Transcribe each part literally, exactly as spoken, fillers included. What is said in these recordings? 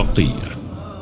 بقية.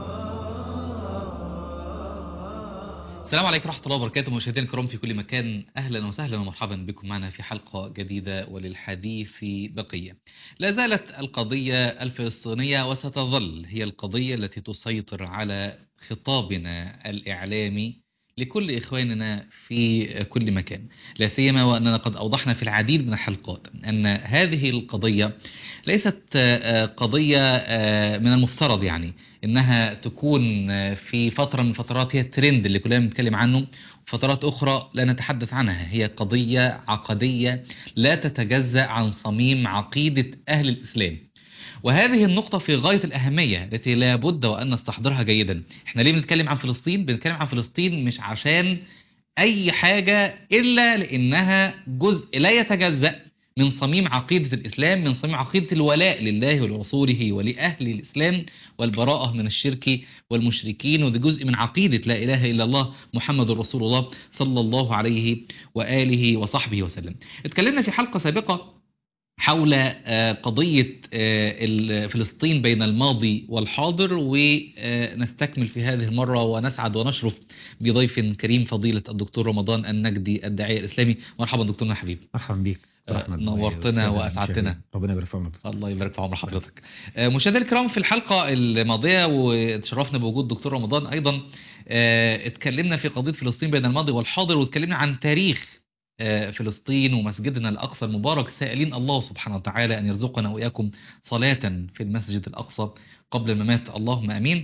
السلام عليكم ورحمة الله وبركاته، مشاهدينا الكرام في كل مكان، أهلا وسهلا ومرحبا بكم معنا في حلقة جديدة وللحديث بقية. لا زالت القضية الفلسطينية وستظل هي القضية التي تسيطر على خطابنا الإعلامي لكل إخواننا في كل مكان، لا سيما وأننا قد أوضحنا في العديد من الحلقات أن هذه القضية ليست قضية من المفترض يعني إنها تكون في فترة من فترات هي الترند اللي كلنا بنتكلم عنه، وفترات أخرى لا نتحدث عنها. هي قضية عقدية لا تتجزأ عن صميم عقيدة أهل الإسلام، وهذه النقطة في غاية الأهمية التي لا بد وأن نستحضرها جيدا. احنا ليه بنتكلم عن فلسطين؟ بنتكلم عن فلسطين مش عشان أي حاجة إلا لأنها جزء لا يتجزأ من صميم عقيدة الإسلام، من صميم عقيدة الولاء لله ولرسوله ولأهل الإسلام والبراءة من الشرك والمشركين، وده جزء من عقيدة لا إله إلا الله محمد رسول الله صلى الله عليه وآله وصحبه وسلم. اتكلمنا في حلقة سابقة حول قضية فلسطين بين الماضي والحاضر، ونستكمل في هذه المرة ونسعد ونشرف بضيف كريم فضيلة الدكتور رمضان النجدي الداعية الإسلامي. مرحبا دكتورنا حبيب. مرحبا بيك. نورتنا وأسعدتنا. ربنا يبارك في عمرك. الله يبارك في عمر حضرتك. مشاهدينا الكرام، في الحلقة الماضية وتشرفنا بوجود دكتور رمضان أيضا، اتكلمنا في قضية فلسطين بين الماضي والحاضر، واتكلمنا عن تاريخ فلسطين ومسجدنا الأقصى المبارك، سائلين الله سبحانه وتعالى أن يرزقنا وإياكم صلاة في المسجد الأقصى قبل الممات، اللهم أمين.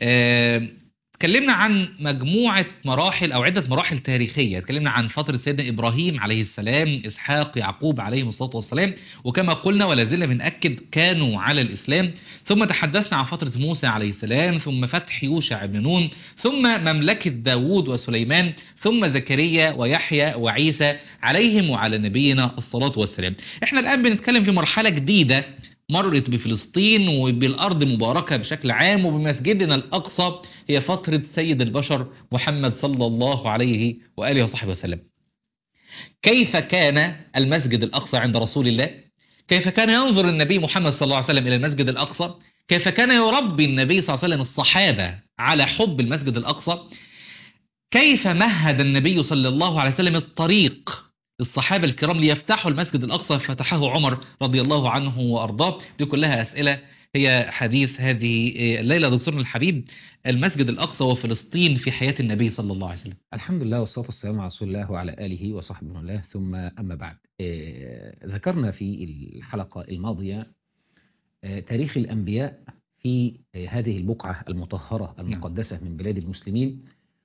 اتكلمنا عن مجموعة مراحل أو عدة مراحل تاريخية. اتكلمنا عن فترة سيدنا إبراهيم عليه السلام، إسحاق، يعقوب عليهم الصلاة والسلام، وكما قلنا ولا زلنا بنأكد كانوا على الإسلام. ثم تحدثنا عن فترة موسى عليه السلام، ثم فتح يوشع بن نون، ثم مملكة داود وسليمان، ثم زكريا ويحيى وعيسى عليهم وعلى نبينا الصلاة والسلام. احنا الآن بنتكلم في مرحلة جديدة مرت بفلسطين وبالأرض مباركة بشكل عام وبمسجدنا الأقصى، هي فترة سيد البشر محمد صلى الله عليه وآله وصحبه وسلم. كيف كان المسجد الأقصى عند رسول الله؟ كيف كان ينظر النبي محمد صلى الله عليه وسلم إلى المسجد الأقصى؟ كيف كان يربي النبي صلى الله عليه وسلم الصحابة على حب المسجد الأقصى؟ كيف مهد النبي صلى الله عليه وسلم الطريق الصحابة الكرام ليفتحوا المسجد الأقصى فتحه عمر رضي الله عنه وأرضاه؟ دي كلها أسئلة هي حديث هذه الليلة. دكتورنا الحبيب، المسجد الأقصى وفلسطين في حياة النبي صلى الله عليه وسلم. الحمد لله والصلاة والسلام على رسول الله وعلى آله وصحبه الله، ثم أما بعد. آه ذكرنا في الحلقة الماضية آه تاريخ الأنبياء في آه هذه البقعة المطهرة المقدسة نعم. من بلاد المسلمين،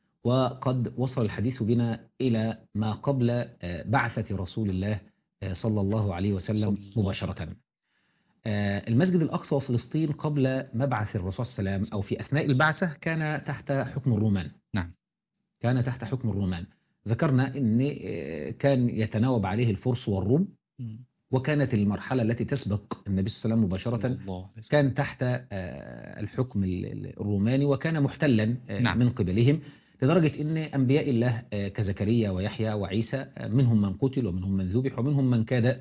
وقد وصل الحديث بنا إلى ما قبل بعثة رسول الله صلى الله عليه وسلم مباشرة. المسجد الأقصى وفلسطين قبل مبعث الرسول صلى الله عليه وسلم أو في أثناء البعثة كان تحت حكم الرومان. نعم. كان تحت حكم الرومان. ذكرنا أن كان يتناوب عليه الفرس والروم، وكانت المرحلة التي تسبق النبي صلى الله عليه وسلم مباشرة كان تحت الحكم الروماني، وكان محتلا نعم. من قبلهم، لدرجة أن أنبياء الله كزكريا ويحيى وعيسى منهم من قتل ومنهم من ذبح ومنهم من كاد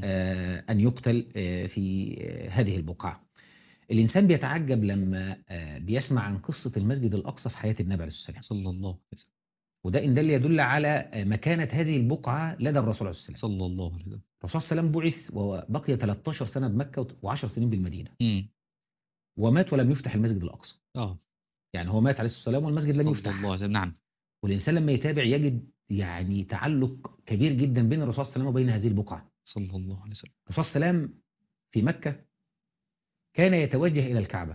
أن يقتل في هذه البقعة. الإنسان بيتعجب لما بيسمع عن قصة المسجد الأقصى في حياة النبي عليه الصلاة والسلام صلى الله عليه وسلم، وده إن دل يدل على مكانة هذه البقعة لدى الرسول عليه الصلاة والسلام صلى الله عليه وسلم. الرسول صلى الله عليه وسلم بعث وبقي ثلاثة عشر سنة بمكة وعشر سنين بالمدينة، م. ومات ولم يفتح المسجد الأقصى. آه. يعني هو مات عليه الصلاة والسلام والمسجد لم يفتح. الله عليه. نعم. والإنسان لما يتابع يجد يعني تعلق كبير جدا بين الرسول صلى الله عليه وسلم وبين هذه البقعة. صلى الله عليه وسلم. الرسول صلى الله عليه وسلم في مكة كان يتوجه إلى الكعبة،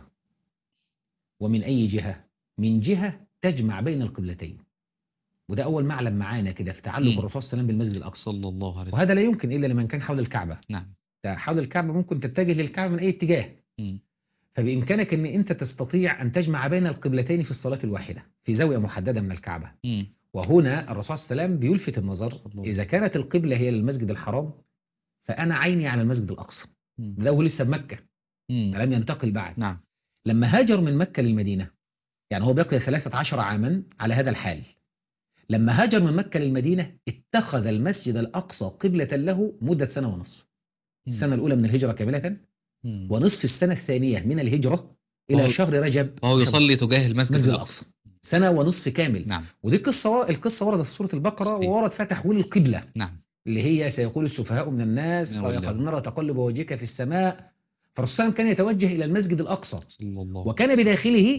ومن أي جهة؟ من جهة تجمع بين القبلتين، وده أول معلم معانا كده في تعلق م. الرسول صلى الله عليه وسلم بالمسجد الأقصى صلى الله عليه وسلم. وهذا لا يمكن إلا لمن كان حول الكعبة. نعم. حول الكعبة ممكن تتجه للكعبة من أي اتجاه، م. فبإمكانك أن أنت تستطيع أن تجمع بين القبلتين في الصلاة الواحدة في زاوية محددة من الكعبة. م. وهنا الرسول صلى الله عليه وسلم بيلفت النظر، إذا كانت القبلة هي للمسجد الحرام فأنا عيني على المسجد الأقصى. ده هو لسه بمكة، لم ينتقل بعد. نعم. لما هاجر من مكة للمدينة، يعني هو بقي ثلاثة عشر عاما على هذا الحال. لما هاجر من مكة للمدينة اتخذ المسجد الأقصى قبلة له مدة سنة ونصف. السنة الأولى من الهجرة كاملة، ونصف السنة الثانية من الهجرة الى وهو- شهر رجب وهو شهر يصلي تجاه المسجد المسجد الأقصى. الاقصى سنه ونصف كامل. نعم. ودي القصه القصه وردت في سوره البقره، صحيح. وورد فيها تحويل القبله، نعم. اللي هي سيقول السفهاء من الناس من قد والله. نرى تقلب وجهك في السماء. فالرسول كان يتوجه الى المسجد الاقصى، صلى الله وكان عليه وسلم. بداخله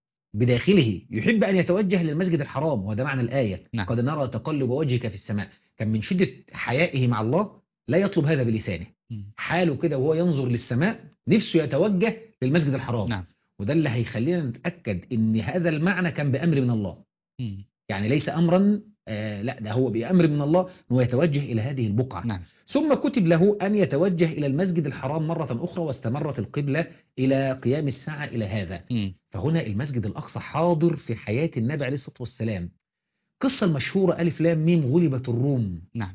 بداخله يحب ان يتوجه للمسجد الحرام، وده معنى الايه نعم. قد نرى تقلب وجهك في السماء. كان من شده حيائه مع الله لا يطلب هذا بلسانه، مم. حاله كده وهو ينظر للسماء نفسه يتوجه للمسجد الحرام. نعم. وده اللي هيخلينا نتاكد ان هذا المعنى كان بامر من الله، مم. يعني ليس امرا آه لا، ده هو بامر من الله انه يتوجه الى هذه البقعه. نعم. ثم كتب له ان يتوجه الى المسجد الحرام مره اخرى، واستمرت القبله الى قيام الساعه الى هذا. مم. فهنا المسجد الاقصى حاضر في حياه النبي عليه الصلاه والسلام. قصه المشهوره الف لام ميم غلبت الروم. نعم.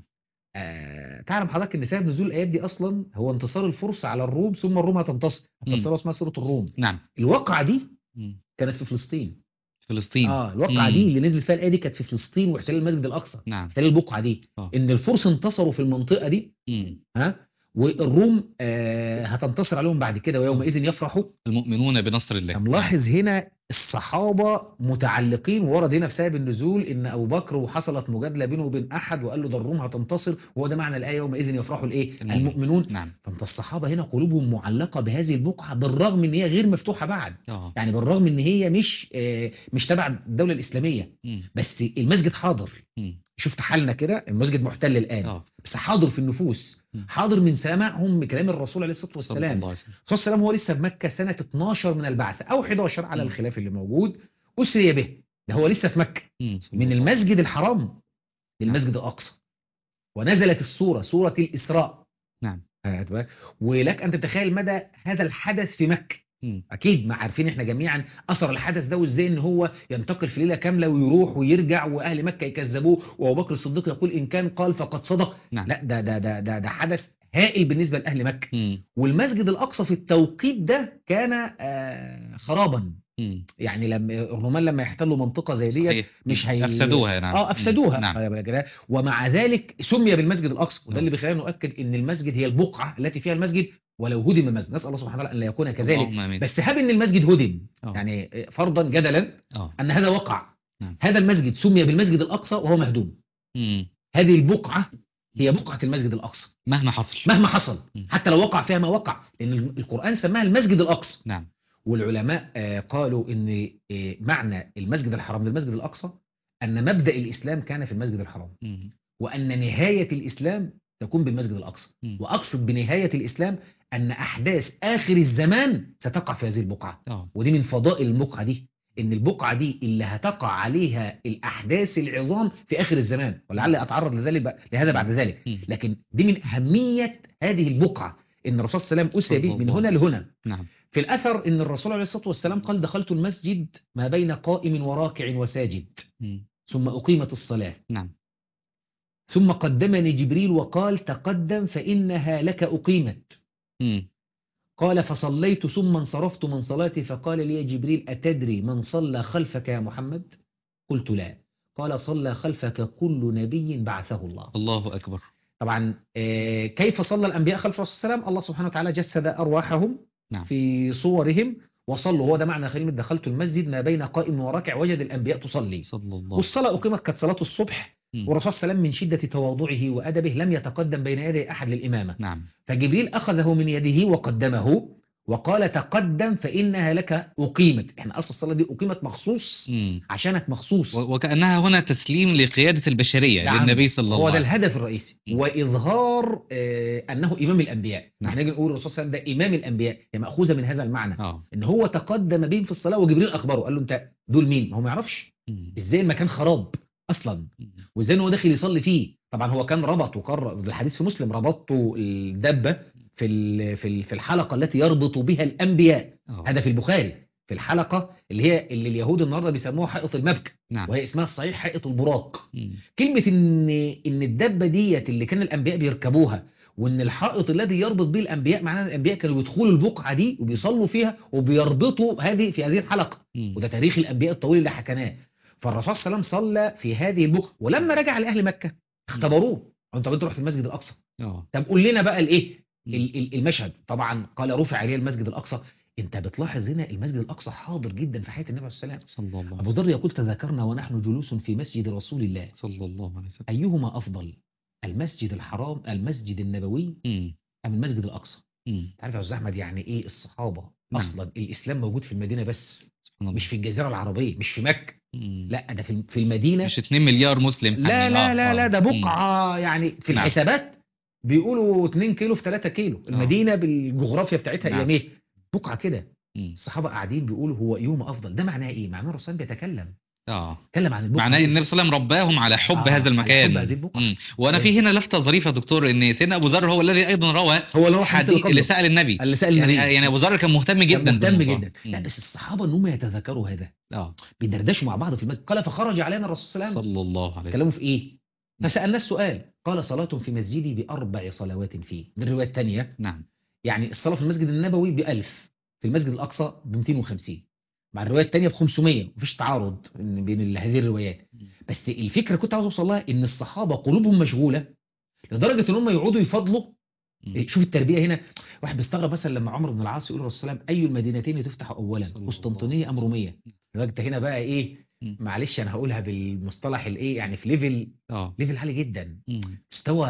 آه تعلم حضرتك ان سبب نزول الايات دي اصلا هو انتصار الفرس على الروم، ثم الروم هتنتصر، مم. هتنتصر اسمها سوره الروم. نعم. الواقعه دي مم. كانت في فلسطين. فلسطين. اه الواقعه مم. دي اللي نزل فيها الايه دي كانت في فلسطين، واحتلال المسجد الاقصى، نعم. احتلال البقعه دي. آه. ان الفرس انتصروا في المنطقه دي، مم. ها، والروم آه هتنتصر عليهم بعد كده، ويومئذ يفرحوا المؤمنون بنصر الله. ملاحظ هنا الصحابه متعلقين، وورد هنا في سبب النزول ان ابو بكر وحصلت مجادله بينه وبين احد وقال له ده الروم هتنتصر، وهو ده معنى الايه يومئذ يفرحوا الايه المؤمن. المؤمنون. نعم. فانت الصحابه هنا قلوبهم معلقه بهذه البقعه، بالرغم ان هي غير مفتوحه بعد، آه. يعني بالرغم ان هي مش آه مش تبع الدوله الاسلاميه، مم. بس المسجد حاضر. مم. شفت حالنا كده، المسجد محتل الآن آه. بس حاضر في النفوس، مم. حاضر من سماعهم بكلام الرسول عليه الصلاة صلى والسلام. الله عليه وسلم. الرسول عليه السلام هو لسه بمكة سنة اتناشر من البعثة أو حداشر على مم. الخلاف اللي موجود، أسري به، ده هو لسه في مكة، مم. صلى من الله. المسجد الحرام للمسجد الأقصى، ونزلت السورة سورة الإسراء. نعم. هات بالك. ولك أن تتخيل مدى هذا الحدث في مكة. مم. اكيد ما عارفين احنا جميعا اثر الحدث ده، وازاي ان هو ينتقل في ليله كامله ويروح ويرجع، واهل مكه يكذبوه، وابو بكر الصديق يقول ان كان قال فقد صدق. نعم. لا ده ده ده ده, ده حدث هائل بالنسبه لاهل مكه. مم. والمسجد الاقصى في التوقيت ده كان آه خرابا، مم. يعني لما الرومان لما يحتلوا منطقه زي ديت صحيح. مش هي أفسدوها. نعم. اه افسدوها. نعم. خلي بالك. ومع ذلك سمي بالمسجد الاقصى، وده نعم. اللي بيخلينا نؤكد ان المسجد هي البقعه التي فيها المسجد، ولو هدم المسجد نسال الله سبحانه وتعالى ان لا يكون كذلك. اللهم آمين. بس هب ان المسجد هدم، آه. يعني فرضا جدلا آه. ان هذا وقع، نعم. هذا المسجد سمي بالمسجد الاقصى وهو مهدوم. مم. هذه البقعه هي بقعه المسجد الاقصى مهما حصل. مهما حصل، مم. حتى لو وقع فيها ما وقع، لان القران سماها المسجد الاقصى. نعم. والعلماء آه، قالوا ان آه، معنى المسجد الحرام للمسجد الاقصى ان مبدا الاسلام كان في المسجد الحرام، مم. وان نهايه الاسلام تكون بالمسجد الاقصى. مم. واقصد بنهايه الاسلام ان احداث اخر الزمان ستقع في هذه البقعه، آه. ودي من فضائل البقعه دي، ان البقعه دي اللي هتقع عليها الاحداث العظام في اخر الزمان، ولعل اتعرض لذلك ب- لهذا بعد ذلك. مم. لكن دي من اهميه هذه البقعه، ان الرسول صلى الله عليه وسلم اسري به صلى من الله هنا عليه لهنا. نعم. في الأثر إن الرسول عليه الصلاة والسلام قال دخلت المسجد ما بين قائم وراكع وساجد، مم. ثم أقيمت الصلاة، نعم. ثم قدمني جبريل وقال تقدم فإنها لك أقيمت. مم. قال فصليت ثم انصرفت من صلاتي، فقال لي جبريل أتدري من صلى خلفك يا محمد؟ قلت لا. قال صلى خلفك كل نبي بعثه الله. الله أكبر. طبعا آه، كيف صلى الأنبياء خلف الرسول صلى الله عليه وسلم؟ الله سبحانه وتعالى جسد أرواحهم نعم. في صورهم وصلوا، هو ده معنى كلمة دخلت المسجد ما بين قائم وراكع وجد الأنبياء تصلي. صلى الله. والصلاة أقيمت كانت صلاة الصبح، مم. والرسول صلى الله عليه وسلم من شدة تواضعه وأدبه لم يتقدم بين يدي أحد للإمامة، نعم. فجبريل أخذه من يده وقدمه وقال تقدم فإنها لك أقيمت. احنا أصل الصلاة دي أقيمت مخصوص مم. عشانك مخصوص، و- وكأنها هنا تسليم لقيادة البشرية نعم. للنبي صلى الله هو عليه ده وسلم. الهدف الرئيسي، م. وإظهار آه أنه إمام الأنبياء. نعم. احنا نيجي نقول الرسول صلى الله عليه وسلم ده إمام الأنبياء، هي مأخوذة من هذا المعنى، آه. إن هو تقدم بهم في الصلاة وجبريل أخبره قال له أنت دول مين؟ هو ما يعرفش مم. إزاي المكان خراب أصلا، مم. وإزاي إن هو داخل يصلي فيه. طبعا هو كان ربط وقرر، الحديث في مسلم، ربطوا الدبة في ال- في ال- في الحلقة التي يربط بها الأنبياء. آه. هذا في البخاري، في الحلقة اللي هي اللي اليهود النهارده بيسموها حائط المبكى، نعم. وهي اسمها الصحيح حائط البراق. مم. كلمة إن إن الدبة ديت اللي كان الأنبياء بيركبوها، وإن الحائط الذي يربط به الأنبياء، معناه إن الأنبياء كانوا بيدخلوا البقعة دي وبيصلوا فيها وبيربطوا هذه في هذه الحلقة، مم. وده تاريخ الأنبياء الطويل اللي حكيناه. فالرسول صلى الله عليه وسلم صلى في هذه البقعة، ولما رجع لأهل مكة اختبروه، أنت بتروح في المسجد الأقصى، آه. طب قول لنا بقى الإيه مم. ال- ال- المشهد. طبعا قال رفع عليه المسجد الأقصى. انت بتلاحظ هنا المسجد الاقصى حاضر جدا في حياه النبي صلى الله عليه وسلم. صلى الله عليه ابو ذر يقول تذاكرنا ونحن جلوس في مسجد رسول الله صلى الله عليه وسلم. ايهما افضل، المسجد الحرام المسجد النبوي مم. ام المسجد الاقصى؟ مم. تعرف يا استاذ احمد يعني ايه الصحابه نعم. اصلا الاسلام موجود في المدينه بس، سبحان الله. مش في الجزيره العربيه، مش في مكه، مم. لا ده في في المدينه. مش اتنين مليار مسلم لا يعني. لا آه. لا آه. لا ده مم. بقعه يعني في نعم. الحسابات بيقولوا اتنين كيلو في ثلاثة كيلو، المدينه بالجغرافيا بتاعتها نعم. اياميه بقعه كده. مم. الصحابه قاعدين بيقولوا هو ايهما افضل، ده معناه ايه؟ معناه الرسول بيتكلم اه اتكلم عن البقعه معناه دي. ان النبي صلى الله عليه وسلم رباهم على حب آه، هذا على المكان. حب هذه البقعة. مم. وانا أيوة. في هنا لفته ظريفه يا دكتور، ان سيدنا ابو ذر هو الذي ايضا روى هو اللي هو حديث اللي حديث اللي قبله سال النبي. اللي سأل يعني النبي يعني ابو ذر كان مهتم كان جدا مهتم بالموضوع. جدا. لا مم. بس الصحابه ان هم يتذكروا هذا، اه بيدردشوا مع بعض في المسجد. قال فخرج علينا الرسول صلى الله عليه وسلم، صلى الله عليه وسلم. كلامه في ايه؟ فسالنا السؤال قال صلاه في مسجدي باربع صلوات فيه. دي الروايه الثانيه. نعم. يعني الصلاه في المسجد النبوي ب ألف، في المسجد الاقصى ب مئتين وخمسين، مع الروايه الثانيه ب خمسمية. مفيش تعارض إن بين هذه الروايات. بس الفكره كنت عاوز اوصل لها ان الصحابه قلوبهم مشغوله لدرجه ان هم يقعدوا يفضلوا. مم. شوف التربيه هنا. واحد بيستغرب مثلا لما عمرو بن العاص يقول للرسول صلى الله عليه وسلم اي المدينتين تفتح اولا، صلى الله قسطنطينيه ام روميه؟ انت هنا بقى ايه، مم. معلش انا هقولها بالمصطلح الايه يعني في ليفل اه ليفل عالي جدا، مم. مستوى.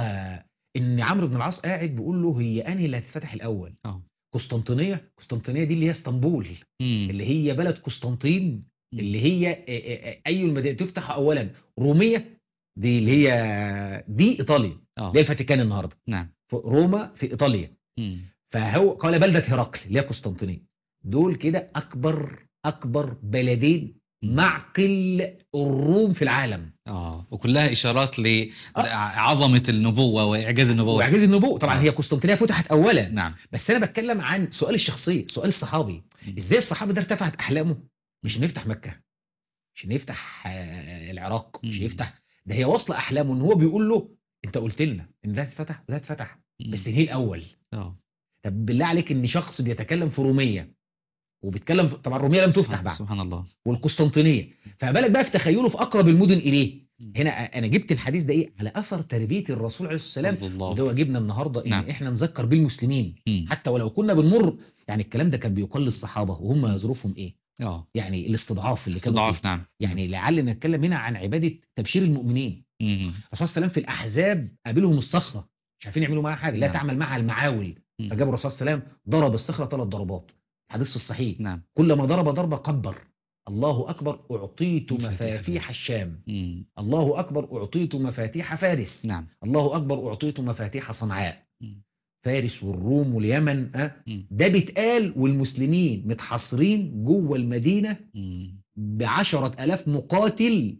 ان عمرو بن العاص قاعد بيقول له هي انهي اللي هتفتح الاول، اه قسطنطينيه؟ قسطنطينيه دي اللي هي اسطنبول، مم. اللي هي بلد قسطنطين، مم. اللي هي آه، آه، آه، اي المدينه تفتح اولا، روميه دي اللي هي دي ايطاليا، اه اللي هي الفاتيكان النهارده، نعم. في روما في ايطاليا. مم. فهو قال بلده هرقل اللي هي قسطنطينية. دول كده اكبر اكبر بلدين مم. معقل الروم في العالم. اه وكلها اشارات آه. لعظمه النبوه واعجاز النبوه. واعجاز النبوة طبعا. آه. هي قسطنطينية فتحت اولا، نعم. بس انا بتكلم عن سؤال الشخصي، سؤال الصحابي. مم. ازاي الصحابي ده ارتفعت احلامه؟ مش انه يفتح مكة، مش انه يفتح آه، العراق، مش مم. يفتح، ده هي واصله احلامه ان هو بيقول له انت قلت لنا ان ده اتفتح وده اتفتح، مم. بس هي الاول. اه طب بالله عليك ان شخص بيتكلم في رومية وبيتكلم في- طبعا رومية لم تفتح سبحان, بعد، سبحان الله. والقسطنطينية، فما بالك بقى في تخيله في اقرب المدن اليه. مم. هنا انا جبت الحديث ده ايه على اثر تربيه الرسول عليه الصلاه صلى والسلام، الله. وده واجبنا النهارده ان نعم. احنا نذكر بالمسلمين مم. حتى ولو كنا بنمر. يعني الكلام ده كان بيقال للصحابه وهم ظروفهم ايه، اه يعني الاستضعاف اللي كانوا استضعاف فيه. نعم. يعني لعلنا نتكلم هنا عن عباده تبشير المؤمنين. مم. الرسول صلى الله عليه وسلم في الاحزاب قابلهم الصخره، مش عارفين يعملوا معاها حاجه، لا نعم. تعمل معها المعاول. مم. فجاب الرسول صلى الله عليه وسلم ضرب الصخره ثلاث ضربات، حديث في الصحيح. نعم. كلما ضرب ضربه كبر، الله اكبر اعطيت مفاتيح مفاتيح فارس. الشام، مم. الله اكبر اعطيت مفاتيح فارس، نعم. الله اكبر اعطيت مفاتيح صنعاء. مم. فارس والروم واليمن أه؟ مم. ده بيتقال والمسلمين متحصرين جوه المدينه مم. بعشرة ألاف مقاتل.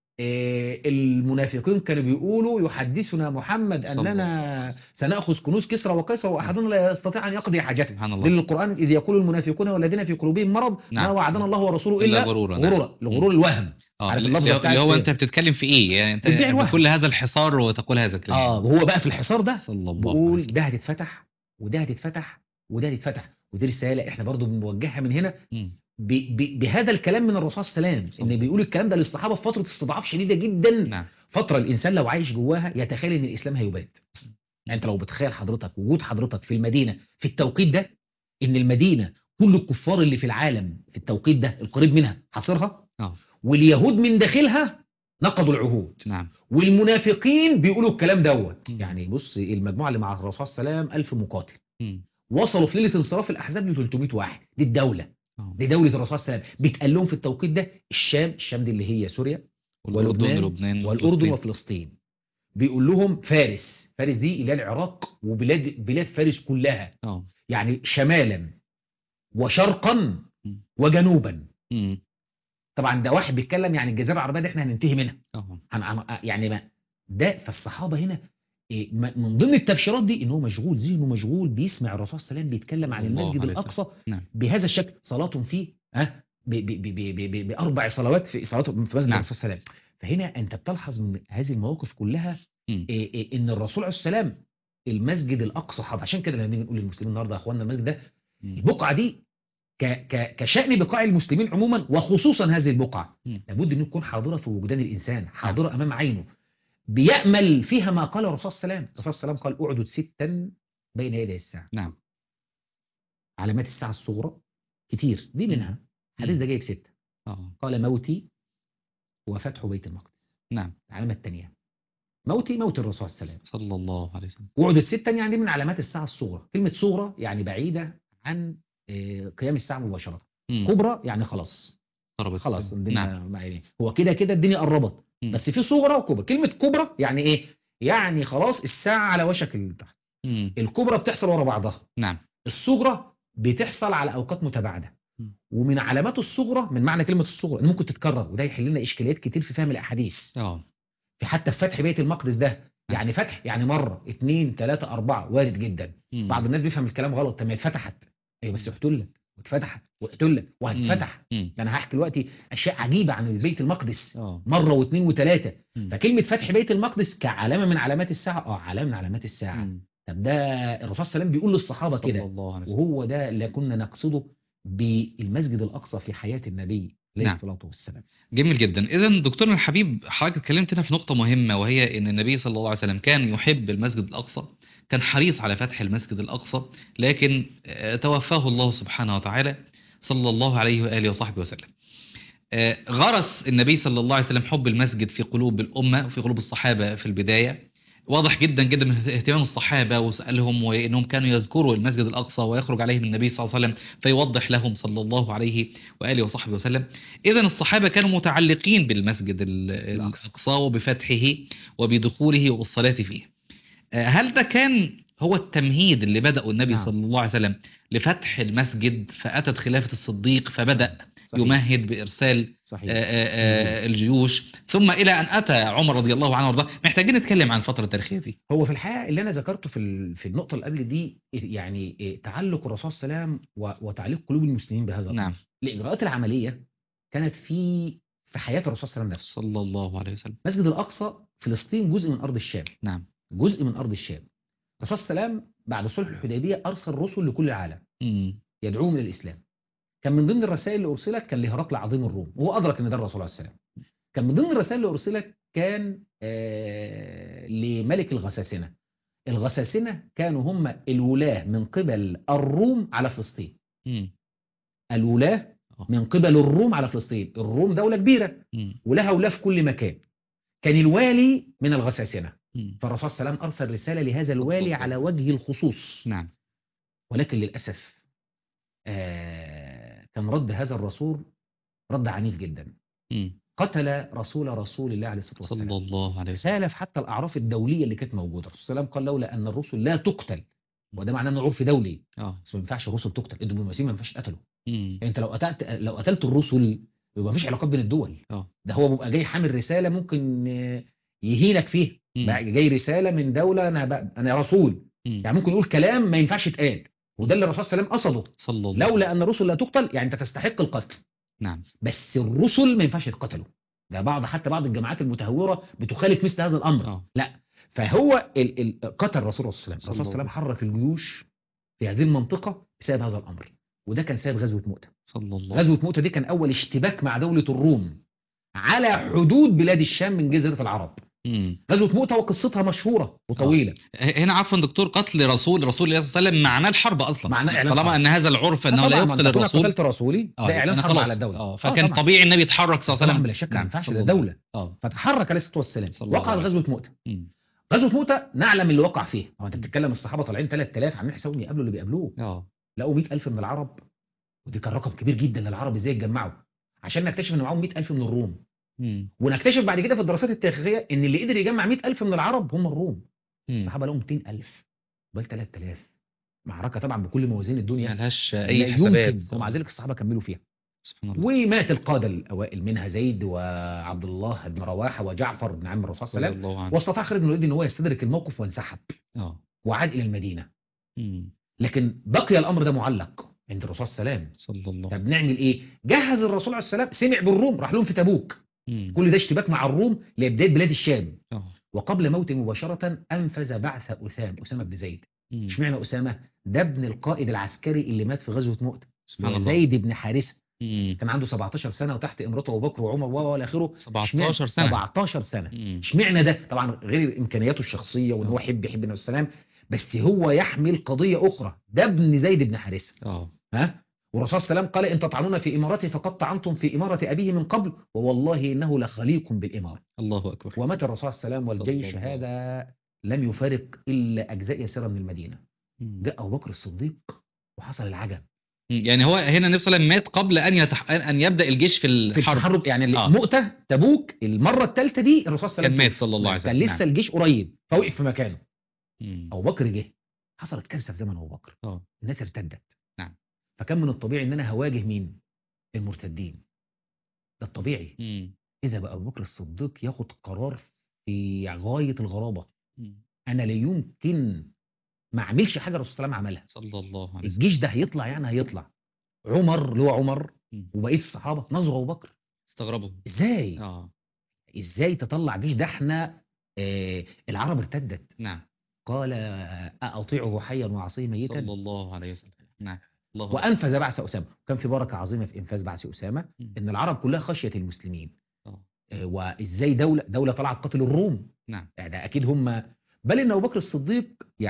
آه، المنافقين كانوا بيقولوا يحدثنا محمد صلى الله. أننا سنأخذ كنوز كسرى وقيصر وأحدنا لا يستطيع أن يقضي حاجته. سبحان الله. دل القرآن إذ يقول المنافقون والذين في قلوبهم مرض نعم. ما وعدنا الله ورسوله إلا إلا غرورا. نعم. غرورا، الغرور الوهم. اه عارف اللي اللفظة اللي هو بتاعت انت بتتكلم في ايه يعني انت بتبيع الوهم. بكل هذا الحصار وتقول هذا الكلام. اه وهو بقى في الحصار ده صلى الله عليه بيقول وسلم. ده هتتفتح وده هتتفتح وده هتتفتح. ودي رسالة احنا برضو بنوجهها من هنا مم. ب- ب- بهذا الكلام من الرسول صلى الله عليه وسلم، صلى ان بيقول الكلام ده للصحابه في فتره استضعاف شديده جدا. نعم. فتره الانسان لو عايش جواها يتخيل ان الاسلام هيباد. يعني انت لو بتخيل حضرتك وجود حضرتك في المدينه في التوقيت ده، ان المدينه كل الكفار اللي في العالم في التوقيت ده القريب منها حاصرها، اه واليهود من داخلها نقضوا العهود، نعم. والمنافقين بيقولوا الكلام دوت. مم. يعني بص المجموعه اللي مع الرسول صلى الله عليه وسلم ألف مقاتل، مم. وصلوا في ليله انصراف الاحزاب ل ثلاثمائة واحد. دي الدوله، اه دي دولة الرسول صلى الله عليه وسلم. بيتقال لهم في التوقيت ده الشام، الشام دي اللي هي سوريا والأردن ولبنان ولبنان والأردن وفلسطين. وفلسطين. بيقول لهم فارس، فارس دي اللي هي العراق وبلاد بلاد فارس كلها، اه يعني شمالا وشرقا مم. وجنوبا. مم. طبعا ده واحد بيتكلم يعني الجزيرة العربية دي احنا هننتهي منها. اه هن- هن- يعني ما ده فالصحابة هنا إيه، ما- من ضمن التبشيرات دي ان هو مشغول، ذهنه مشغول بيسمع الرسول صلى الله عليه وسلم بيتكلم عن الله المسجد عليه الاقصى وسلم. نعم. بهذا الشكل، صلاة فيه ها ب- ب- ب- ب- ب- باربع صلوات في صلاه في مسجد نعم. الرسول صلى الله عليه وسلم. فهنا انت بتلحظ من هذه المواقف كلها مم. إيه إيه ان الرسول عليه السلام المسجد الاقصى حاضر. عشان كده لما نيجي نقول للمسلمين النهارده يا اخوانا المسجد ده مم. البقعه دي ك ك كشأن بقاع المسلمين عموما وخصوصا هذه البقعه مم. لابد ان تكون حاضره في وجدان الانسان، حاضره امام عينه، بيأمل فيها ما قال الرسول صلى الله عليه وسلم. الرسول صلى الله عليه وسلم قال اعدد ستا بين يدي الساعه، نعم. علامات الساعه الصغرى كتير، دي منها حديث مم. دقائق ستة. اه قال موتي وفتح بيت المقدس. نعم. العلامة الثانية موتي موت الرسول صلى الله عليه وسلم. صلى الله عليه وسلم. وعد الستة يعني من علامات الساعة الصغرى. كلمة صغرى يعني بعيدة عن آه، قيام الساعة مباشرة. مم. كبرى يعني خلاص قربت خلاص السن. الدنيا نعم. ما يعني هو كده كده الدنيا قربت. مم. بس في صغرى وكبرى. كلمة كبرى يعني ايه؟ يعني خلاص الساعة على وشك الانتهاء. مم. الكبرى بتحصل ورا بعضها، نعم. الصغرى بتحصل على اوقات متباعده. مم. ومن علامات الصغرى، من معنى كلمه الصغرى، ان ممكن تتكرر، وده يحل لنا اشكاليات كتير في فهم الاحاديث. اه في حتى في فتح بيت المقدس ده، نعم. يعني فتح يعني مره اثنين ثلاثه اربعه، وارد جدا. مم. بعض الناس بيفهم الكلام غلط. طب ما اتفتحت، ايوه بس مم. احتلت واتفتحت واحتلت مم. وهتفتح. مم. ده انا هحكي دلوقتي اشياء عجيبه عن البيت المقدس، اه مره واثنين وثلاثه. مم. فكلمه فتح بيت المقدس كعلامه من علامات الساعه، اه علامه من علامات الساعه. مم. طب ده الرسول صلى الله عليه وسلم بيقول للصحابه صلى كده، الله عليه وسلم. وهو ده اللي كنا نقصده بالمسجد الاقصى في حياه النبي عليه نعم. الصلاه والسلام. جميل جدا. اذا دكتورنا الحبيب، حضرتك اتكلمت هنا في نقطه مهمه، وهي ان النبي صلى الله عليه وسلم كان يحب المسجد الاقصى، كان حريص على فتح المسجد الاقصى، لكن آه، توفاه الله سبحانه وتعالى، صلى الله عليه واله وصحبه وسلم. آه، غرس النبي صلى الله عليه وسلم حب المسجد في قلوب الامه وفي قلوب الصحابه في البدايه. واضح جدا جدا من اهتمام الصحابه وسألهم، وانهم كانوا يذكروا المسجد الاقصى ويخرج عليهم النبي صلى الله عليه وسلم فيوضح لهم صلى الله عليه واله وصحبه وسلم. اذا الصحابه كانوا متعلقين بالمسجد ال- الأقصى. الاقصى وبفتحه وبدخوله والصلاه فيه. آه، هل ده كان هو التمهيد اللي بدأه النبي نعم. صلى الله عليه وسلم لفتح المسجد، فأتت خلافة الصديق فبدأ صحيح. يمهد بإرسال صحيح. آه، آه، آه، الجيوش، ثم إلى أن أتى عمر رضي الله عنه وارضاه. محتاجين نتكلم عن الفترة التاريخية دي. هو في الحقيقه اللي انا ذكرته في ال- في النقطه اللي قبل دي، يعني إيه، تعلق الرسول صلى الله عليه وسلم و- وتعليق قلوب المسلمين بهذا الامر. نعم. الاجراءات العمليه كانت في في حياه الرسول صلى الله عليه وسلم نفسه. صلى الله عليه وسلم. مسجد الاقصى، فلسطين جزء من ارض الشام، نعم. جزء من ارض الشام. الرسول صلى الله عليه وسلم بعد صلح الحديبيه ارسل رسل لكل العالم مم. يدعوهم الى الاسلام. كان من ضمن الرسائل اللي ارسلت كان لهرقل عظيم الروم، وهو ادرك ان ده الرسول عليه السلام. كان من ضمن الرسائل اللي ارسلت كان آه لملك الغساسنه. الغساسنه كانوا هم الولاه من قبل الروم على فلسطين. مم. الولاه آه. من قبل الروم على فلسطين. الروم دوله كبيره مم. ولها ولاه في كل مكان. كان الوالي من الغساسنه، مم. فالرسول صلى الله عليه وسلم ارسل رساله لهذا الوالي الله. على وجه الخصوص. نعم. ولكن للاسف آه كان رد هذا الرسول رد عنيف جدا. مم. قتل رسول رسول الله عليه الصلاه صلى والسلام. الله عليه وسلم. خالف حتى الاعراف الدوليه اللي كانت موجوده. الرسول صلى الله عليه وسلم قال لولا ان الرسل لا تقتل، وده معناه انه عرف دولي. اه بس ما ينفعش الرسل تقتل، الدبلوماسيين ما ينفعش يقتلوا. مم. انت لو قتلت لو قتلت الرسل يبقى مفيش علاقات بين الدول. اه ده هو بيبقى جاي حامل رساله ممكن آه، يهينك فيها. مم. بقى جاي رساله من دوله، انا بقى انا رسول، مم. يعني ممكن يقول كلام ما ينفعش يتقال. وده اللي الرسول صلى الله عليه وسلم قصده. صلى الله عليه لولا وسلم. ان الرسل لا تقتل، يعني انت تستحق القتل، نعم. بس الرسل ما ينفعش يتقتلوا. ده بعض حتى بعض الجماعات المتهوره بتخالف مثل هذا الامر. اه لا، فهو ال ال قتل الرسول صلى الله عليه وسلم. صلى الرسول صلى الله عليه الله. وسلم حرك الجيوش في هذه المنطقه بسبب هذا الامر، وده كان سبب غزوه مؤتة. صلى الله. غزوه مؤتة دي كان اول اشتباك مع دوله الروم على حدود بلاد الشام من جزيره العرب. مم. غزوه مؤتة وقصتها مشهوره وطويله. هنا عفوا دكتور، قتل رسول رسول الله صلى الله عليه وسلم معناه الحرب اصلا، معناه إعلان طالما حرب. ان هذا العرف انه لا طبعاً ما يقتل أنت كنت الرسول. قتلت رسولي اه ده اعلان أنا حرب خلاص. على الدوله. اه آه فكان طبعاً. طبيعي النبي يتحرك صلى الله عليه طبعا وسلم. بلا شك ما نعم. ينفعش، صلى ده الله. دوله. اه فتحرك عليه الصلاه والسلام. صلى الله وقعت عليه غزوه مؤتة. مم. غزوه مؤتة نعلم اللي وقع فيها. هو انت بتتكلم الصحابه طالعين ثلاثة آلاف عاملين حسابهم يقابلوا اللي بيقابلوه. اه لقوا مئة ألف من العرب، ودي كان رقم كبير جدا. العرب ازاي اتجمعوا عشان نكتشف ان معاهم مئة ألف من الروم. مم. ونكتشف بعد كده في الدراسات التاريخيه ان اللي قدر يجمع مئة ألف من العرب هم الروم. مم. الصحابه لهم مئتين ألف بل ثلاثة آلاف. معركه طبعا بكل موازين الدنيا ملهاش لا اي حسابات. يمكن، ومع ذلك الصحابه كملوا فيها. سبحان الله. ومات القاده الاوائل منها زيد وعبد الله بن رواحه وجعفر بن عم الرسول صلى الله رضي عليه وسلم. الله عنه. واستطاع خالد بن الوليد ان هو يستدرك الموقف وانسحب اه وعاد الى المدينه. مم. لكن بقي الامر ده معلق عند الرسول صلى الله عليه وسلم. صلى الله. طب نعمل ايه؟ جهز الرسول عليه السلام، سمع بالروم، راح لهم في تبوك. مم. كل ده اشتباك مع الروم لبدايه بلاد الشام. اه وقبل موته مباشره انفذ بعث اسامه اسامه بن زيد. مم. اشمعنى اسامه؟ ده ابن القائد العسكري اللي مات في غزوه مؤتة، سبحان الله. زيد بن حارثه. مم. كان عنده سبعتاشر سنه وتحت امرته ابو بكر وعمر والى اخره. سبعتاشر سنة. سبعتاشر سنه. مم. اشمعنى ده؟ طبعا غير امكانياته الشخصيه وان هو يحب يحب النبي صلى الله عليه وسلم، بس هو يحمل قضيه اخرى. ده ابن زيد بن حارثه. اه ها؟ والرسول صلى الله عليه وسلم قال إن تطعنون في إمارته فقد طعنتم في إمارة أبيه من قبل ووالله إنه لخليق بالإمارة. الله أكبر. ومات الرسول صلى الله عليه وسلم والجيش الله. هذا لم يفارق إلا أجزاء يسيرة من المدينة. مم. جاء أبو بكر الصديق وحصل العجب. يعني هو هنا النبي صلى الله عليه وسلم مات قبل أن يتح... أن يبدأ الجيش في في الحرب. التحرك يعني آه. مؤتة تبوك المرة الثالثة دي الرسول صلى الله عليه كان وسلم مات صلى الله عليه وسلم. كان لسه نعم. الجيش قريب فوقف في مكانه. مم. أبو بكر جه، حصلت كارثة في زمن أبو بكر. آه. الناس ارتدت. نعم. فكان من الطبيعي ان انا هواجه مين؟ المرتدين. ده الطبيعي. مم. اذا بقى ابو بكر الصديق ياخد قرار في غايه الغرابه. مم. انا لا يمكن ما اعملش حاجه الرسول صلى الله عليه وسلم عملها. صلى الله عليه وسلم. الجيش ده هيطلع يعني هيطلع. عمر اللي هو عمر مم. وبقيه الصحابه نظروا ابو بكر استغربوا. ازاي؟ اه ازاي تطلع جيش ده؟ احنا آه العرب ارتدت. نعم. قال اطيعه حيا واعصيه ميتا. صلى الله عليه وسلم. نعم. الله أكبر. وانفذ بعث اسامه. كان في بركه عظيمه في انفاذ بعث اسامه مم. ان العرب كلها خشيه المسلمين. آه. آه، وازاي دوله دوله طلعت قتل الروم. نعم. يعني ده اكيد هم. بل ان ابو بكر الصديق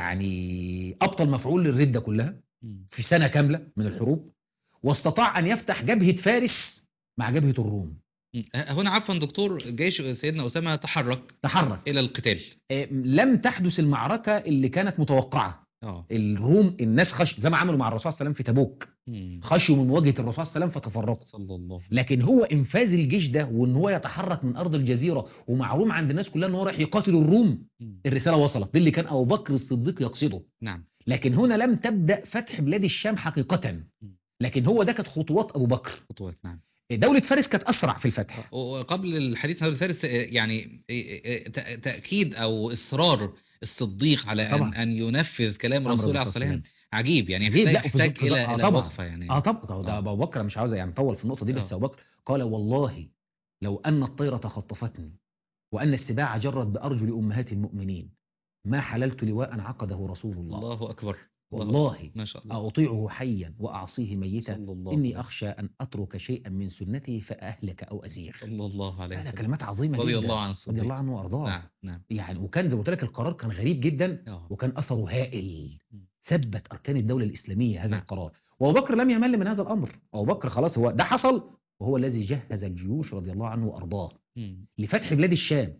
يعني ابطل مفعول للرده كلها مم. في سنه كامله من الحروب، واستطاع ان يفتح جبهه فارس مع جبهه الروم. مم. هنا عفوا دكتور، جيش سيدنا أسامة تحرك تحرك إلى القتال. آه، لم تحدث المعركه اللي كانت متوقعه. اه الروم الناس خش زي ما عملوا مع الرسول صلى الله عليه وسلم في تبوك، مم. خشوا من مواجهه الرسول صلى الله عليه وسلم فتفرقوا. صلى الله عليه وسلم. لكن هو انفاذ الجيش ده وان هو يتحرك من ارض الجزيره ومعلوم عند الناس كلها ان هو رايح يقاتل الروم، مم. الرساله وصلت. ده اللي كان ابو بكر الصديق يقصده. نعم. لكن هنا لم تبدا فتح بلاد الشام حقيقه، لكن هو ده كانت خطوات ابو بكر. خطوات. نعم. دوله فارس كانت اسرع في الفتح. وقبل الحديث عن دولة فارس، يعني تأ- تأكيد أو إصرار الصديق على أن طبعا. أن ينفذ كلام أمر الرسول عليه الرسول الصلاة والسلام عجيب. يعني عجيب. يحتاج, لا، وفي يحتاج الز- إلى آه إلى طبعا. وقفة يعني. اه طبعا. ده آه. ابو بكر مش عاوز يعني نطول في النقطه دي، بس آه. ابو بكر قال والله لو ان الطيره خطفتني وان السباع جرت بارجل امهات المؤمنين ما حللت لواء عقده رسول الله. الله أكبر. والله ما شاء الله. أطيعه حيا وأعصيه ميتا صلى الله إني عليه أخشى أن أترك شيئا من سنته فأهلك أو أزيغ. صلى الله عليه هذا وسلم. كلمات عظيمة رضي جدا. الله عنه الصديق. رضي الله عنه وأرضاه. نعم نعم. يعني وكان زي ما قلت لك القرار كان غريب جدا آه. وكان أثره هائل. م. ثبت أركان الدولة الإسلامية هذا نعم. القرار. وأبو بكر لم يمل من هذا الأمر. أبو بكر خلاص هو ده حصل، وهو الذي جهز الجيوش رضي الله عنه وأرضاه م. لفتح بلاد الشام،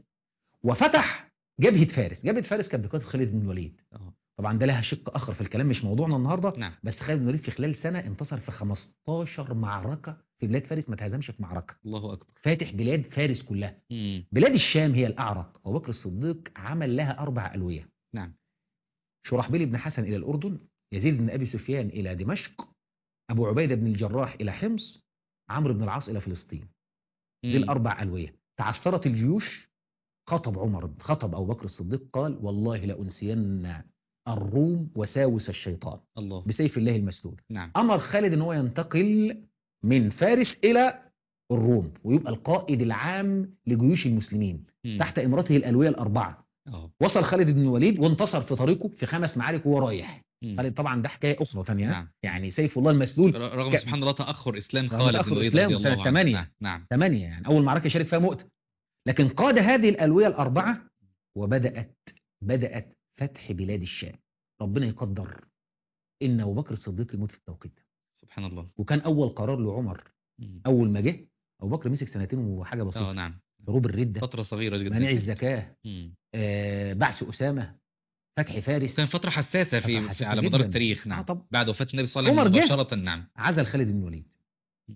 وفتح جبهة فارس. جبهة فارس كانت بقيادة خالد بن الوليد. آه. طبعا ده لها شق اخر في الكلام مش موضوعنا النهارده. نعم. بس خالد بن الوليد في خلال سنه انتصر في خمستاشر معركه في بلاد فارس، ما تهزمش في معركه. الله أكبر. فاتح بلاد فارس كلها. م. بلاد الشام هي الاعرق. ابو بكر الصديق عمل لها اربع الويه. نعم. شرحبيل بن حسن الى الاردن، يزيد بن ابي سفيان الى دمشق، ابو عبيده بن الجراح الى حمص، عمرو بن العاص الى فلسطين. دي م. الاربع الويه. تعثرت الجيوش. خطب عمر خطب ابو بكر الصديق قال والله لانسين الروم وساوس الشيطان الله. بسيف الله المسلول. نعم. امر خالد ان هو ينتقل من فارس الى الروم ويبقى القائد العام لجيوش المسلمين م. تحت امرته الالويه الاربعه. آه. وصل خالد بن الوليد وانتصر في طريقه في خمس معارك وهو رايح. م. خالد طبعا ده حكايه اخرى ثانيه. نعم. يعني سيف الله المسلول ر- رغم ك- سبحان الله تأخر إسلام رغم خالد تأخر بن الوليد إسلامه رضي سنة الله عنه. ثمانية. نعم. نعم. ثمانية يعني اول معركه شارك فيها مؤتة. لكن قاد هذه الالويه الاربعه وبدات بدات فتح بلاد الشام. ربنا يقدر ان ابو بكر الصديق يموت في التوقيت ده. سبحان الله. وكان اول قرار لعمر م. اول ما جه. ابو بكر مسك سنتين وحاجه اه بسيطه. نعم. حروب الرده، فترة صغيرة جدا. منع الزكاه، م. آه بعث اسامه، فتح فارس. كان فترة حساسة في, فترة في حساسة على مدار جداً. التاريخ. آه نعم. طب. بعد وفاة النبي صلى الله عليه عمر وسلم جه مباشرة. نعم. عزل خالد بن الوليد. م.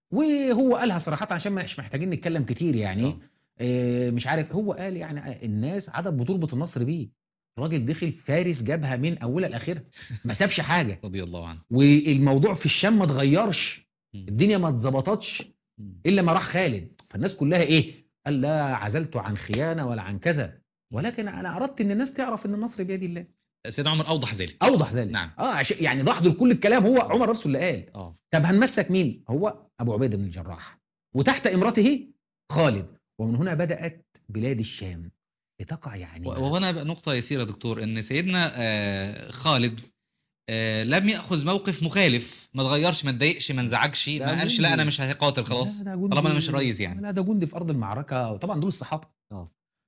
وهو قالها صراحه عشان مش محتاجين نتكلم كتير يعني. آه. آه مش عارف هو قال يعني الناس عدد بتربط النصر بيه. الراجل دخل فارس جابها من اولها لاخرها ما سابش حاجه. رضي الله عنه. والموضوع في الشام ما اتغيرش. م. الدنيا ما اتظبطتش م. الا ما راح خالد. فالناس كلها ايه؟ قال لا عزلت عن خيانه ولا عن كذا، ولكن انا اردت ان الناس تعرف ان النصر بيد الله. سيدنا عمر أوضح ذلك. اوضح ذلك. نعم. اه عشان يعني ضحضر كل الكلام هو عمر نفسه اللي قال. اه طب هنمسك مين؟ هو ابو عبيده بن الجراح وتحت امرته خالد. ومن هنا بدات بلاد الشام لتقع يعني. و- وهنا بقى نقطة يسيرة دكتور، ان سيدنا آه، خالد آه، لم يأخذ موقف مخالف، ما تغيرش، ما اتضايقش، ما انزعجش، ده ما قالش جندي. لا انا مش هقاتل خلاص لا ده جندي. طالما انا مش رئيس يعني. لا ده جندي في ارض المعركه. وطبعا دول الصحابه. اه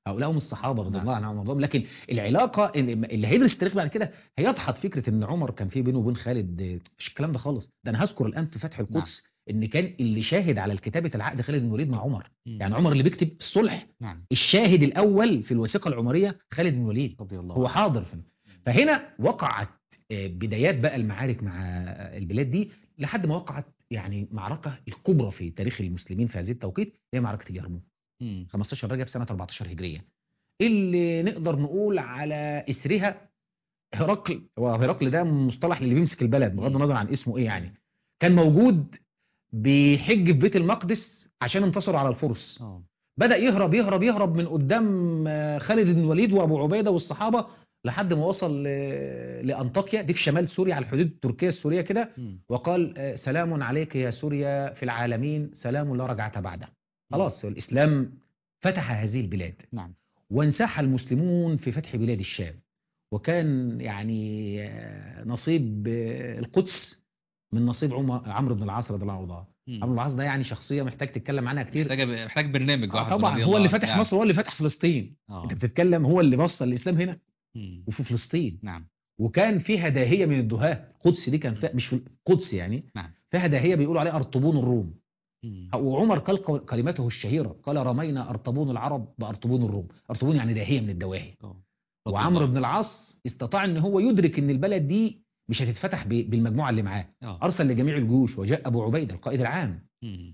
هؤلاء هم الصحابه رضي نعم. الله عنهم وارضاهم. لكن العلاقه اللي اللي هيدرس التاريخ بعد كده هيدحض فكره ان عمر كان في بينه وبين خالد آه، مش الكلام ده خالص. ده انا هذكر الان في فتح القدس ان كان اللي شاهد على كتابه العقد خالد بن الوليد مع عمر. مم. يعني عمر اللي بيكتب الصلح، نعم. الشاهد الاول في الوثيقه العمريه خالد بن الوليد رضي الله هو عنه. حاضر في. فهنا وقعت آه، بدايات بقى المعارك مع آه، البلاد دي، لحد ما وقعت يعني معركه الكبرى في تاريخ المسلمين في هذه التوقيت، هي معركه اليرموك مم. خمستاشر رجب سنه أربعتاشر هجريه، اللي نقدر نقول على اثرها هرقل. هو هرقل ده مصطلح للي بيمسك البلد بغض النظر عن اسمه ايه يعني، كان موجود بيحج في بيت المقدس عشان انتصروا على الفرس. اه بدأ يهرب يهرب يهرب من قدام آه، خالد بن الوليد وابو عبيده والصحابه، لحد ما وصل ل- لانطاكيا دي في شمال سوريا على الحدود التركيه السوريه كده، مم. وقال آه، سلام عليك يا سوريا في العالمين، سلام لا رجعة بعده. مم. خلاص الاسلام فتح هذه البلاد، نعم. وانساح المسلمون في فتح بلاد الشام. وكان يعني آه، نصيب آه، القدس من نصيب عمر- عمرو بن العاص رضي الله عنه. مم. عمرو بن العاص ده يعني شخصية محتاج تتكلم عنها كتير. محتاج محتاج برنامج آه واحد طبعا رضي هو الله اللي عنه. فتح نعم. مصر، هو اللي فتح فلسطين. اه انت بتتكلم هو اللي وصل الاسلام هنا مم. وفي فلسطين. نعم. وكان فيها داهية من الدهاة. القدس دي كان فيها، مش في القدس يعني، نعم. فيها داهية بيقولوا عليها أرطبون الروم. مم. وعمر قال قول- كلمته الشهيرة، قال رمينا أرطبون العرب بأرطبون الروم. أرطبون يعني داهية من الدواهي. اه رضي وعمرو الله. بن العاص استطاع ان هو يدرك ان البلد دي مش هتتفتح ب- بالمجموعه اللي معاه. اه ارسل لجميع الجيوش، وجاء ابو عبيده القائد العام، مم.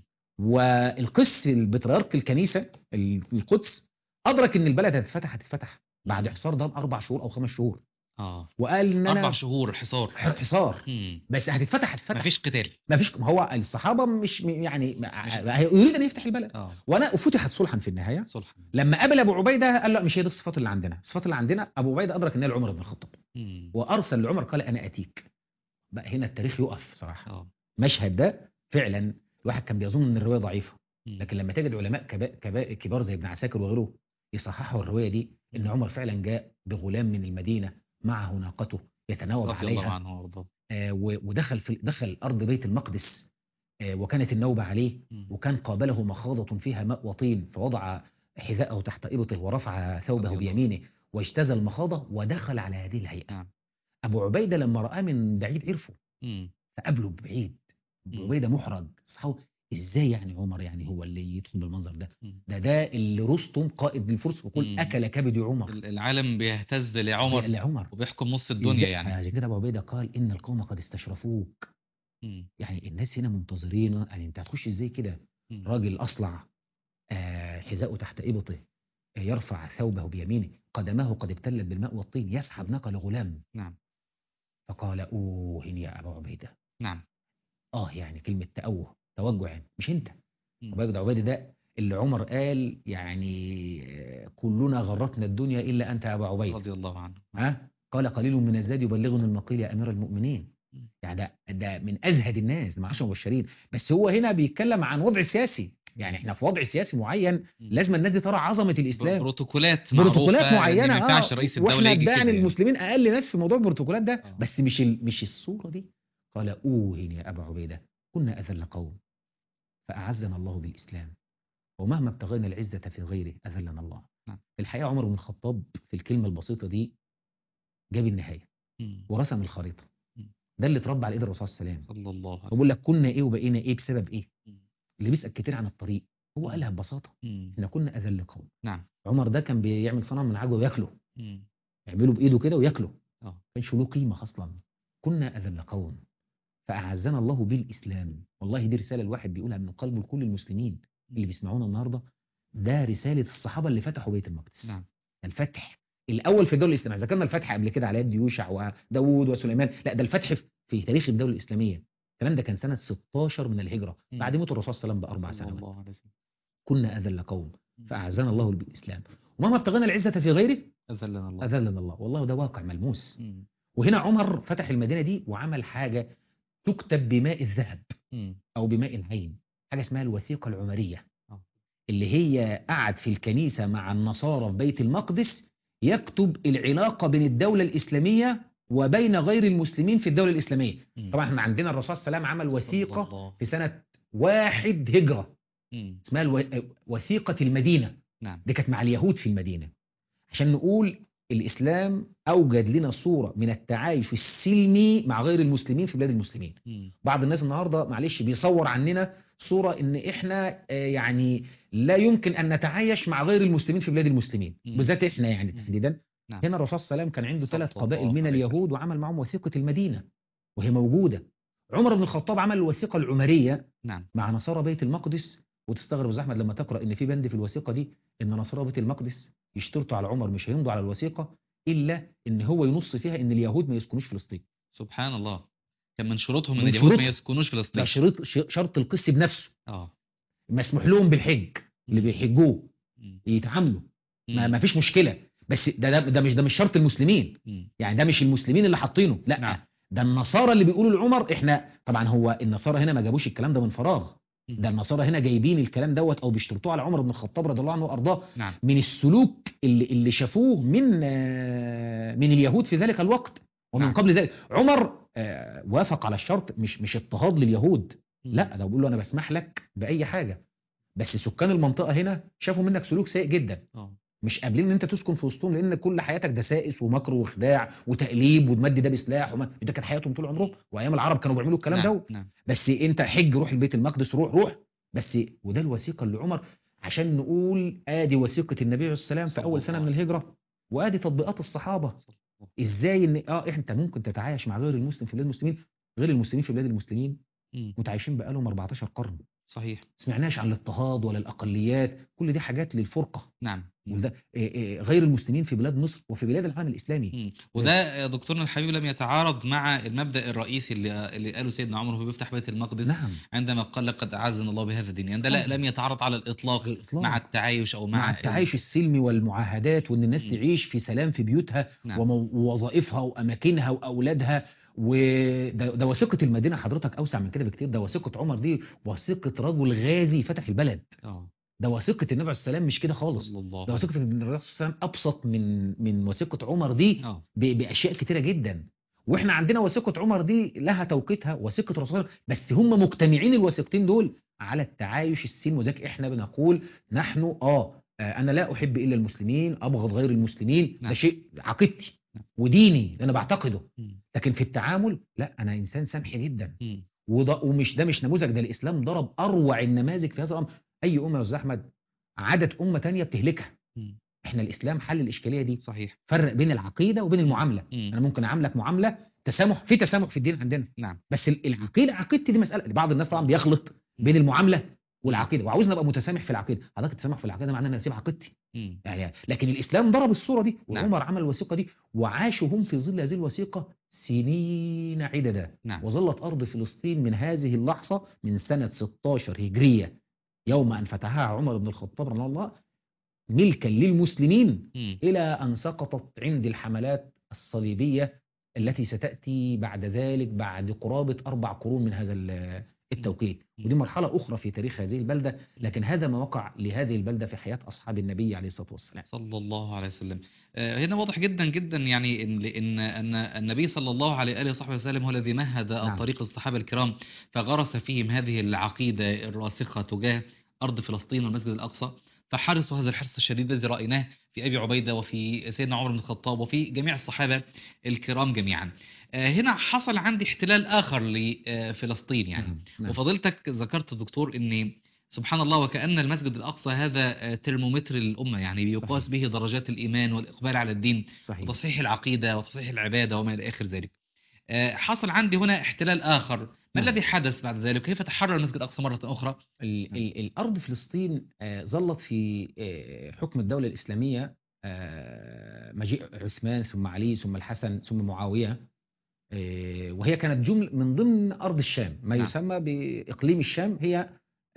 والقس البطريرك الكنيسه ال- القدس ادرك ان البلد هتتفتح هتتفتح بعد مم. حصار دام اربع شهور او خمس شهور، اه وقال ان اربع انا شهور حصار. حصار مم. بس هتتفتح هتتفتح. مفيش قتال. ما فيش، ما هو الصحابه مش م- يعني مش- ما- يريد ان يفتح البلد. اه وانا فتحت صلحا في النهايه. صلح. لما قابل ابو عبيده قال لا مش هي دي الصفات اللي عندنا. الصفات اللي عندنا ابو عبيده ادرك ان هي لعمر بن الخطاب، مم. وارسل لعمر قال انا اتيك. بقى هنا التاريخ يقف صراحه. اه مشهد ده فعلا الواحد كان بيظن ان الروايه ضعيفه، مم. لكن لما تجد علماء كبا كبا كبار زي ابن عساكر وغيره يصححوا الروايه دي، ان مم. عمر فعلا جاء بغلام من المدينه معه ناقته يتناوب رضي الله عليها، عنه وارضاه. آه و- ودخل في دخل ارض بيت المقدس، آه وكانت النوبه عليه، مم. وكان قابله مخاضه فيها ماء وطين، فوضع حذاءه تحت ابطه ورفع ثوبه رضي الله. بيمينه واجتاز المخاضه ودخل على هذه الهيئه. نعم. ابو عبيده لما رآه من بعيد عرفه، مم. فقابله بعيد. ابو مم. عبيده محرج، اصحابه ازاي يعني عمر يعني هو اللي يدخل بالمنظر ده؟ مم. ده ده اللي رستم قائد الفرس ويقول مم. اكل كبد عمر. ال- العالم بيهتز لعمر لعمر وبيحكم نص الدنيا إزاي؟ يعني. عشان كده ابو عبيده قال ان القوم قد استشرفوك. مم. يعني الناس هنا منتظرين، يعني انت هتخش ازاي كده؟ مم. راجل اصلع، آه حذاءه تحت ابطه، آه يرفع ثوبه بيمينه، قدماه قد ابتلت بالماء والطين، يسحب ناقه لغلام. نعم. فقال اوه يا ابو عبيده. نعم. اه يعني كلمه تأوه توجع يعني مش انت. مم. ابو عبيده عبيده ده اللي عمر قال يعني آه، كلنا غرتنا الدنيا الا انت يا ابو عبيده. رضي الله عنه. ها قال قليل من الزاد يبلغني المقيل يا امير المؤمنين. مم. يعني ده ده من ازهد الناس، ما عشان مبشرين، بس هو هنا بيتكلم عن وضع سياسي. يعني احنا في وضع سياسي معين، مم. لازم الناس دي ترى عظمه الاسلام. بروتوكولات بروتوكولات معروفة، معينه إن ما ينفعش اه رئيس الدولة واحنا يجي بقى كده يعني. المسلمين اقل ناس في موضوع البروتوكولات ده، آه. بس مش ال... مش الصوره دي. قال اوهن يا ابا عبيده كنا اذل قوم فاعزنا الله بالاسلام، ومهما ابتغينا العزه في غيره اذلنا الله. نعم. في الحقيقه عمر بن الخطاب في الكلمه البسيطه دي جاب النهايه مم. ورسم الخريطه. مم. ده اللي اتربى على ايد الرسول صلى الله عليه وسلم. صلى الله عليه وسلم. بقول لك كنا ايه وبقينا ايه بسبب ايه. مم. اللي بيسال كتير عن الطريق هو مم. قالها ببساطه، مم. احنا كنا اذل قوم. نعم. عمر ده كان بيعمل صنم من عجوه وياكله، مم. يعمله بايده كده وياكله، اه ما كانش له قيمه اصلا. كنا اذل قوم فاعزنا الله بالاسلام. والله دي رساله الواحد بيقولها من قلبه لكل المسلمين اللي بيسمعونا النهارده. ده رساله الصحابه اللي فتحوا بيت المقدس. نعم. الفتح الاول في الدوله الاسلاميه. ذكرنا الفتح قبل كده على يد يوشع وداوود وسليمان، لا ده الفتح في تاريخ الدوله الاسلاميه. الكلام ده كان سنه ستاشر من الهجره مم. بعد موت الرسول صلى الله عليه وسلم باربع صلى سنوات. الله عليه وسلم. كنا اذل قوم مم. فاعزنا الله بالاسلام، ومهما ابتغينا العزه في غيره أذلنا الله. اذلنا الله. والله ده واقع ملموس. مم. وهنا عمر فتح المدينه دي وعمل حاجه تكتب بماء الذهب مم. او بماء العين، حاجه اسمها الوثيقه العمريه، آه. اللي هي قعد في الكنيسه مع النصارى في بيت المقدس يكتب العلاقه بين الدوله الاسلاميه وبين غير المسلمين في الدوله الاسلاميه. مم. طبعا احنا عندنا الرسول صلى الله عليه وسلم عمل صلى وثيقه الله. في سنه واحد هجره مم. اسمها الو... وثيقه المدينه. نعم. دي كانت مع اليهود في المدينة، عشان نقول الإسلام أوجد لنا صورة من التعايش السلمي مع غير المسلمين في بلاد المسلمين. م. بعض الناس النهاردة معلش بيصور عننا صورة إن إحنا آه، يعني لا يمكن أن نتعايش مع غير المسلمين في بلاد المسلمين، م. بالذات إحنا يعني م. تحديدا. نعم. هنا الرسول صلى الله عليه وسلم كان عنده صلى ثلاث قبائل الله من عليه وسلم. اليهود وعمل معهم وثيقة المدينة وهي موجودة. عمر بن الخطاب عمل الوثيقة العمرية نعم. مع نصارى بيت المقدس، وتستغرب يا أستاذ أحمد لما تقرأ إن في بند في الوثيقة دي إن نصارى بيت المقدس يشترطوا على عمر مش هيمضوا على الوثيقة إلا إن هو ينص فيها إن اليهود ما يسكنوش فلسطين. سبحان الله، كان من شروطهم ان من اليهود ما شروطهم. يسكنوش ده فلسطين. شرط ش- شرط القس بنفسه. اه. مسموح لهم بالحج، اللي م. بيحجوه م. يتعاملوا، ما, م. ما فيش مشكلة. بس ده, ده ده مش ده مش شرط المسلمين، م. يعني ده مش المسلمين اللي حاطينه، لا نعم. ده النصارى اللي بيقولوا لعمر احنا. طبعا هو النصارى هنا ما جابوش الكلام ده من فراغ، م. ده النصارى هنا جايبين الكلام دوت او بيشترطوه على عمر بن الخطاب رضي الله عنه وارضاه نعم. من السلوك اللي اللي شافوه من آه، من اليهود في ذلك الوقت ومن نعم. قبل ذلك. عمر آه، وافق على الشرط، مش مش اضطهاد لليهود، م. لا ده بيقول له انا بسمح لك باي حاجه، بس سكان المنطقه هنا شافوا منك سلوك سيء جدا، اه. مش قابلين ان انت تسكن في وسطهم، لان كل حياتك دسائس ومكر وخداع وتقليب وتمد ده بسلاح وما ده كانت حياتهم طول عمرهم، وايام العرب كانوا بيعملوا الكلام نعم. ده. نعم. بس انت حج، روح البيت المقدس، روح روح بس. وده الوثيقه اللي عمر، عشان نقول ادي وثيقه النبي عليه السلام في صلى اول سنه الله من عليه الهجره، وادي تطبيقات الصحابه. صلى الله. ازاي ان اه انت ممكن تتعايش مع غير المسلم في بلاد المسلمين. غير المسلمين في بلاد المسلمين م. متعايشين بقالهم أربعتاشر قرن، صحيح. سمعناش عن الاضطهاد ولا الاقليات، كل دي حاجات للفرقه. نعم. م. وده إيه إيه غير المسلمين في بلاد مصر وفي بلاد العالم الإسلامي. مم. وده يا دكتورنا الحبيب لم يتعارض مع المبدأ الرئيسي اللي اللي قاله سيدنا عمر وهو بيفتح بيت المقدس نعم عندما قال لقد أعزنا الله بهذا الدين، يعني ده لا طبعا. لم يتعارض على الإطلاق الإطلاق مع التعايش أو مع, مع ال... التعايش السلمي والمعاهدات، وان الناس مم. تعيش في سلام في بيوتها نعم. ومو- ووظائفها واماكنها واولادها. وده ده وثيقه المدينه حضرتك اوسع من كده بكتير، ده وثيقه عمر دي وثيقه رجل غازي فتح البلد. اه. ده وثيقه النبي عليه السلام مش كده خالص، صلى الله ده عليه وثيقه وسلم. النبي عليه السلام ابسط من من وثيقه عمر دي اه. ب- باشياء كتيره جدا. واحنا عندنا وثيقه عمر دي لها توقيتها، وثيقه رسول، بس هم مجتمعين الوثيقتين دول على التعايش السلمي. وذلك احنا بنقول نحن اه آه، انا لا احب الا المسلمين، ابغض غير المسلمين، نعم. ده شيء عقيدتي نعم. وديني انا بعتقده. مم. لكن في التعامل لا، انا انسان سمح جدا. مم. وده ومش ده مش نموذج، ده الاسلام ضرب اروع النماذج في هذا الامر. اي امه يا استاذ احمد عادت امه تانية بتهلكها، مم. احنا الاسلام حل الاشكاليه دي. صحيح. فرق بين العقيده وبين مم. المعامله. مم. انا ممكن اعاملك معامله تسامح، في تسامح في الدين عندنا، نعم. بس ال- العقيده عقيدتي دي مساله. بعض الناس طبعا بيخلط بين المعامله والعقيده، وعاوزنا ابقى متسامح في العقيده. حضرتك التسامح في العقيده معناه ان انا اسيب عقيدتي مم. يعني. لكن الاسلام ضرب الصوره دي، نعم. وعمر عمل الوثيقه دي، وعاشوا هم في ظل هذه الوثيقه سنين عددا. نعم. وظلت ارض فلسطين من هذه اللحظه من سنه ستاشر هجريه يوم ان فتحها عمر بن الخطاب رضي الله عنه ملكا للمسلمين مم. إلى أن سقطت عند الحملات الصليبية التي ستأتي بعد ذلك بعد قرابة أربع قرون من هذا ال- التوقيت. مم. ودي مرحلة أخرى في تاريخ هذه البلدة، لكن هذا ما وقع لهذه البلدة في حياة أصحاب النبي عليه الصلاة والسلام. صلى الله عليه وسلم. آه، هنا واضح جدا جدا يعني ان ان ان النبي صلى الله عليه واله وصحبه وسلم هو الذي مهد نعم. الطريق للصحابه الكرام، فغرس فيهم هذه العقيده الراسخه تجاه ارض فلسطين والمسجد الاقصى، فحرصوا هذا الحرص الشديد الذي رايناه في ابي عبيده وفي سيدنا عمر بن الخطاب وفي جميع الصحابه الكرام جميعا. آه، هنا حصل عندي احتلال اخر لفلسطين يعني. نعم. نعم. وفضيلتك ذكرت دكتور ان سبحان الله وكأن المسجد الأقصى هذا آه، ترمومتر للأمة، يعني بيقاس صحيح. به درجات الإيمان والإقبال على الدين صحيح. وتصحيح العقيدة وتصحيح العبادة وما إلى آخر ذلك. آه، حصل عندي هنا احتلال آخر، ما نعم. الذي حدث بعد ذلك؟ كيف تحرر المسجد الأقصى مرة أخرى؟ ال ال الأرض فلسطين آه، ظلت في آه، حكم الدولة الإسلامية آه، مجيء عثمان ثم علي ثم الحسن ثم معاوية، آه، وهي كانت جملة من ضمن أرض الشام، ما نعم. يسمى بإقليم الشام، هي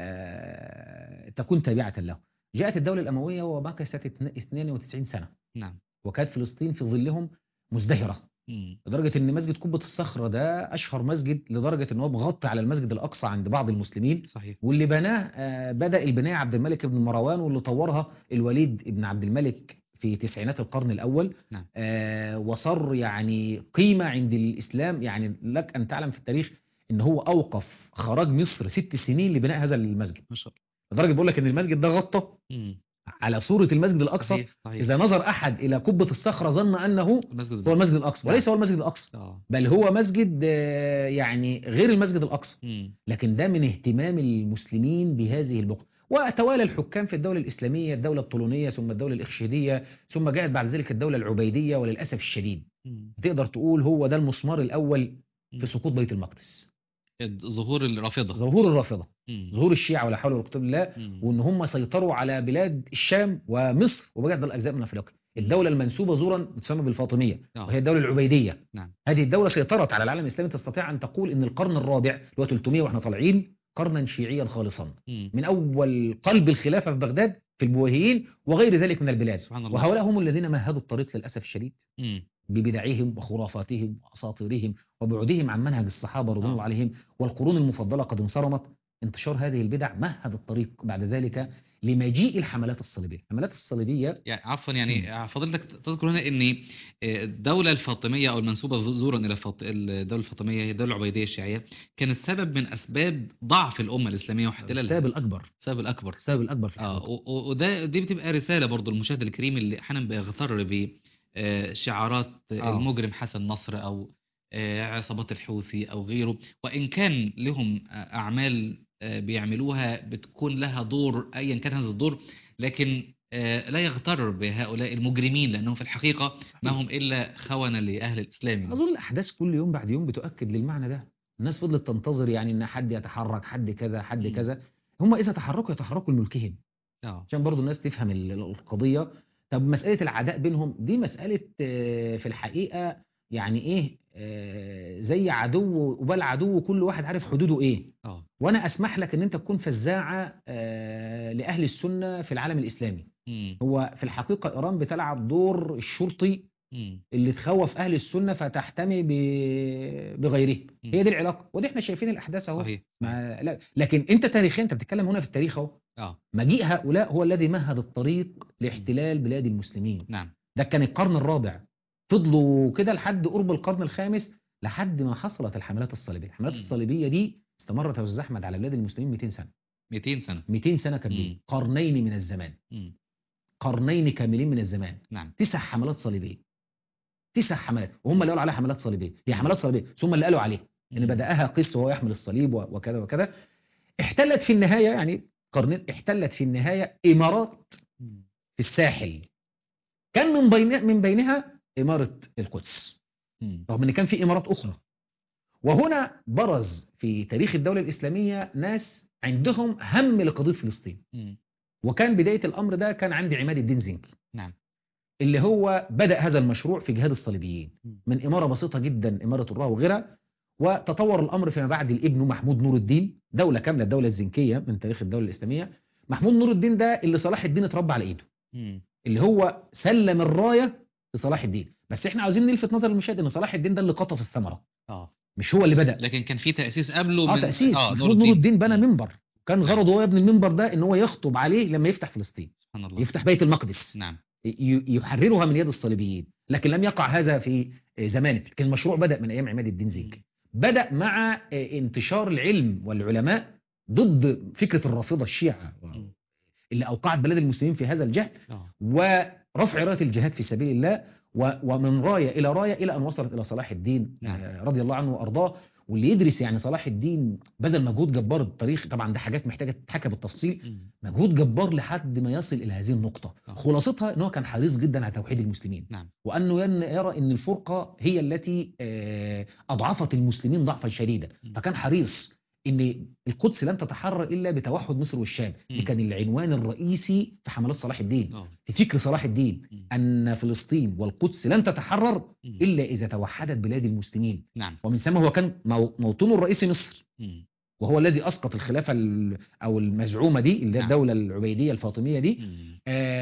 آه، تكون تابعة له. جاءت الدولة الأموية ومكثت اثنين وتسعين سنة، نعم. وكانت فلسطين في ظلهم مزدهرة، مم. لدرجة ان مسجد قبة الصخرة ده اشهر مسجد، لدرجة ان هو مغطي على المسجد الاقصى عند بعض المسلمين. صحيح. واللي بناه آه، بدأ البناء عبد الملك بن مروان، واللي طورها الوليد بن عبد الملك في تسعينات القرن الاول. نعم. آه، وصار يعني قيمة عند الاسلام. يعني لك ان تعلم في التاريخ ان هو اوقف خراج مصر ست سنين لبناء هذا المسجد، ما شاء لدرجة بقول لك ان المسجد ده غطى الله. مم. على صورة المسجد الأقصى. صحيح صحيح. إذا نظر أحد إلى قبة الصخرة ظن أنه المسجد هو المسجد الأقصى، نعم. وليس هو المسجد الأقصى، آه. بل هو مسجد آه، يعني غير المسجد الأقصى. مم. لكن ده من اهتمام المسلمين بهذه البقعة. وتوالى الحكام في الدولة الإسلامية، الدولة الطولونية ثم الدولة الإخشيدية ثم جاءت بعد ذلك الدولة العبيدية، وللأسف الشديد مم. تقدر تقول هو ده المسمار الأول مم. في سقوط بيت المقدس. ظهور الرافضة، ظهور الرافضة، مم. ظهور الشيعة ولا حول ولا قوة إلا بالله، مم. وان هم سيطروا على بلاد الشام ومصر وبعض الاجزاء من افريقيا. الدولة المنسوبة زورا تسمى بالفاطمية، آه. وهي الدولة العبيدية. نعم. هذه الدولة سيطرت على العالم الاسلامي. تستطيع ان تقول ان القرن الرابع اللي هو ثلاثمائة واحنا طالعين قرنا شيعيا خالصا، مم. من اول قلب الخلافة في بغداد في البويهيين وغير ذلك من البلاد. سبحان الله. وهؤلاء هم الذين مهدوا الطريق للاسف الشديد مم. ببدعهم وخرافاتهم واساطيرهم وبعدهم عن منهج الصحابه رضوان الله آه. عليهم، والقرون المفضله قد انصرمت. انتشار هذه البدع مهد الطريق بعد ذلك لمجيء الحملات الصليبيه. الحملات الصليبيه يعني عفوا يعني فضلتك تذكر هنا ان الدوله الفاطميه او المنسوبه زورا الى فاط... الدوله الفاطميه هي الدوله العبيديه الشيعيه كانت سبب من اسباب ضعف الامه الاسلاميه واحتلالها. السبب الاكبر، السبب الاكبر السبب الاكبر في اه الحقيقه. و- و- وده دي بتبقى رساله برضو المشاهد الكريم اللي احيانا بيغتر بشعارات آه. المجرم حسن نصر او آه، عصابات الحوثي او غيره، وان كان لهم آه، اعمال آه، بيعملوها بتكون لها دور ايا كان هذا الدور، لكن آه، لا يغتر بهؤلاء المجرمين لانهم في الحقيقه ما هم الا خونه لاهل الاسلام يعني. اظن الاحداث كل يوم بعد يوم بتؤكد للمعنى ده. الناس فضلت تنتظر يعني ان حد يتحرك، حد كذا حد مم. كذا. هم اذا تحركوا يتحركوا لملكهم، اه عشان برضو الناس تفهم ال- القضية. طب مسألة العداء بينهم دي مسألة آه، في الحقيقة يعني ايه، آه، زي عدو وبال عدو، كل واحد عارف حدوده ايه. اه وانا اسمح لك ان انت تكون فزاعة آه، لأهل السنة في العالم الإسلامي. مم. هو في الحقيقة إيران بتلعب دور الشرطي مم. اللي تخوف أهل السنة فتحتمي ب- بغيره. مم. هي دي العلاقة، ودي احنا شايفين الأحداث اهو. صحيح صحيح. ما لا لكن انت تاريخيا انت بتتكلم هنا في التاريخ اهو. اه مجيء هؤلاء هو الذي مهد الطريق لاحتلال بلاد المسلمين. نعم. ده كان القرن الرابع، فضلوا كده لحد قرب القرن الخامس، لحد ما حصلت الحملات الصليبية. الحملات مم. الصليبية دي استمرت يا أستاذ أحمد على بلاد المسلمين مئتين سنة. مئتين سنه. مئتين سنة كاملين، مم. قرنين من الزمان، مم. قرنين كاملين من الزمان. نعم. تسع حملات صليبية، تسع حملات، وهم اللي قالوا عليها حملات صليبية. هي حملات صليبية ثم اللي قالوا عليه ان مم. بدأها قس وهو يحمل الصليب و- وكذا وكذا. احتلت في النهاية يعني قرنين، احتلت في النهاية إمارات مم. في الساحل، كان من بين من بينها إمارة القدس، مم. رغم ان كان في إمارات أخرى. وهنا برز في تاريخ الدولة الإسلامية ناس عندهم هم لقضية فلسطين. مم. وكان بداية الأمر ده كان عند عماد الدين زنكي، نعم. اللي هو بدأ هذا المشروع في جهاد الصليبيين مم. من إمارة بسيطة جدا، إمارة الراه وغيرها. وتطور الأمر فيما بعد لابنه محمود نور الدين، دولة كاملة، الدولة الزنكية من تاريخ الدولة الإسلامية. محمود نور الدين ده اللي صلاح الدين اتربى على إيده، مم. اللي هو سلم الراية لصلاح الدين. بس احنا عاوزين نلفت نظر المشاهد ان صلاح الدين ده اللي قطف الثمرة، اه مش هو اللي بدأ. لكن كان في تأسيس قبله اه من تأسيس اه محمود نور الدين بنى مم. منبر، كان غرضه هو يبني المنبر ده ان هو يخطب عليه لما يفتح فلسطين، سبحان الله. يفتح بيت المقدس، نعم. ي- يحررها من يد الصليبيين. لكن لم يقع هذا في زمانه، لكن المشروع بدأ من ايام عماد الدين زنكي. بدأ مع انتشار العلم والعلماء ضد فكرة الرافضة الشيعة مم. اللي أوقعت بلاد المسلمين في هذا الجهل، اه ورفع راية الجهاد في سبيل الله، و- ومن راية إلى راية إلى أن وصلت إلى صلاح الدين نعم. آه، رضي الله عنه وأرضاه. واللي يدرس يعني صلاح الدين بذل مجهود جبار. التاريخ طبعا ده حاجات محتاجة تتحكى بالتفصيل، مم. مجهود جبار لحد ما يصل إلى هذه النقطة. آه. خلاصتها أنه كان حريص جدا على توحيد المسلمين، نعم. وأنه ين- يرى أن الفرقة هي التي آه، أضعفت المسلمين ضعفا شديدا. مم. فكان حريص ان القدس لن تتحرر الا بتوحد مصر والشام. مم. دي كان العنوان الرئيسي في حملات صلاح الدين، اه في فكر صلاح الدين، مم. ان فلسطين والقدس لن تتحرر مم. الا اذا توحدت بلاد المسلمين. نعم. ومن ثم هو كان مو- موطنه الرئيسي مصر، مم. وهو الذي اسقط الخلافه ال- او المزعومه دي اللي هي نعم. الدوله العبيديه الفاطميه دي، مم.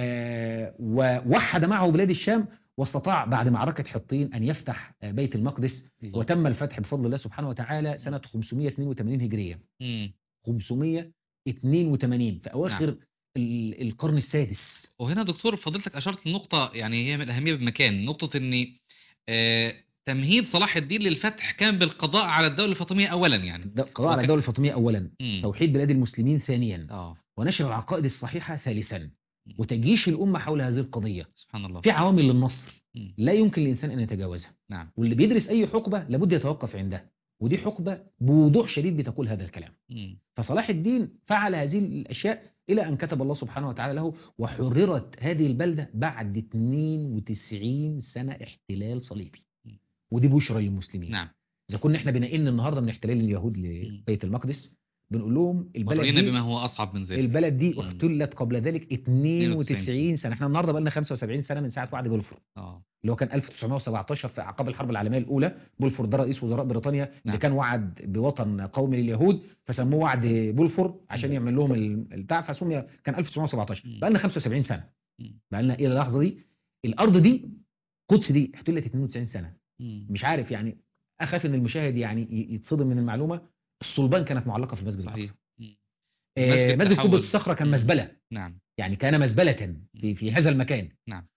آه ووحد معه بلاد الشام. واستطاع بعد معركة حطين أن يفتح آه، بيت المقدس، الله. وتم الفتح بفضل الله سبحانه وتعالى سنة خمسمائة واثنين وثمانين هجرية. مم. خمسمائة واثنين وثمانين في أواخر نعم. ال- القرن السادس. وهنا دكتور فضيلتك أشرت لنقطة يعني هي من الأهمية بمكان، نقطة إن آه تمهيد صلاح الدين للفتح كان بالقضاء على الدولة الفاطمية أولا يعني. الد- قضاء على وك- الدولة الفاطمية أولا، مم. توحيد بلاد المسلمين ثانيا، اه ونشر العقائد الصحيحة ثالثا. مم. وتجيش الأمة حول هذه القضية. سبحان الله. في عوامل للنصر مم. لا يمكن للإنسان أن يتجاوزها، نعم. واللي بيدرس أي حقبة لابد يتوقف عندها، ودي حقبة بوضوح شديد بتقول هذا الكلام. مم. فصلاح الدين فعل هذه الأشياء إلى أن كتب الله سبحانه وتعالى له، وحررت هذه البلدة بعد اثنين وتسعين سنة احتلال صليبي، مم. ودي بشرى للمسلمين. نعم. إذا كنا إحنا بنقلنا النهاردة من احتلال اليهود مم. لبيت المقدس، بنقول لهم البلد مرينا دي بما هو أصعب من ذلك. البلد دي مم. احتلت قبل ذلك اثنين وتسعين سنة. احنا النهارده بقى لنا خمسة وسبعين سنة من ساعة وعد بلفور، اه اللي هو كان ألف وتسعمائة وسبعة عشر في أعقاب الحرب العالمية الأولى. بولفور ده رئيس وزراء بريطانيا اللي نعم. كان وعد بوطن قومي لليهود، فسموه وعد بولفور عشان مم. يعمل لهم ال- البتاع، فسمي كان ألف وتسعمائة وسبعة عشر. مم. بقى لنا خمسة وسبعين سنة، مم. بقى لنا إلى اللحظة دي الأرض دي، القدس دي احتلت اثنين وتسعين سنة. مم. مش عارف يعني، أخاف إن المشاهد يعني ي- يتصدم من المعلومة. الصلبان كانت معلقة في المسجد صحيح. الأقصى. مم. آه، المسجد مسجد قبة تحول. الصخرة كان مم. مزبلة، نعم. يعني كان مزبلة في في هذا المكان. نعم.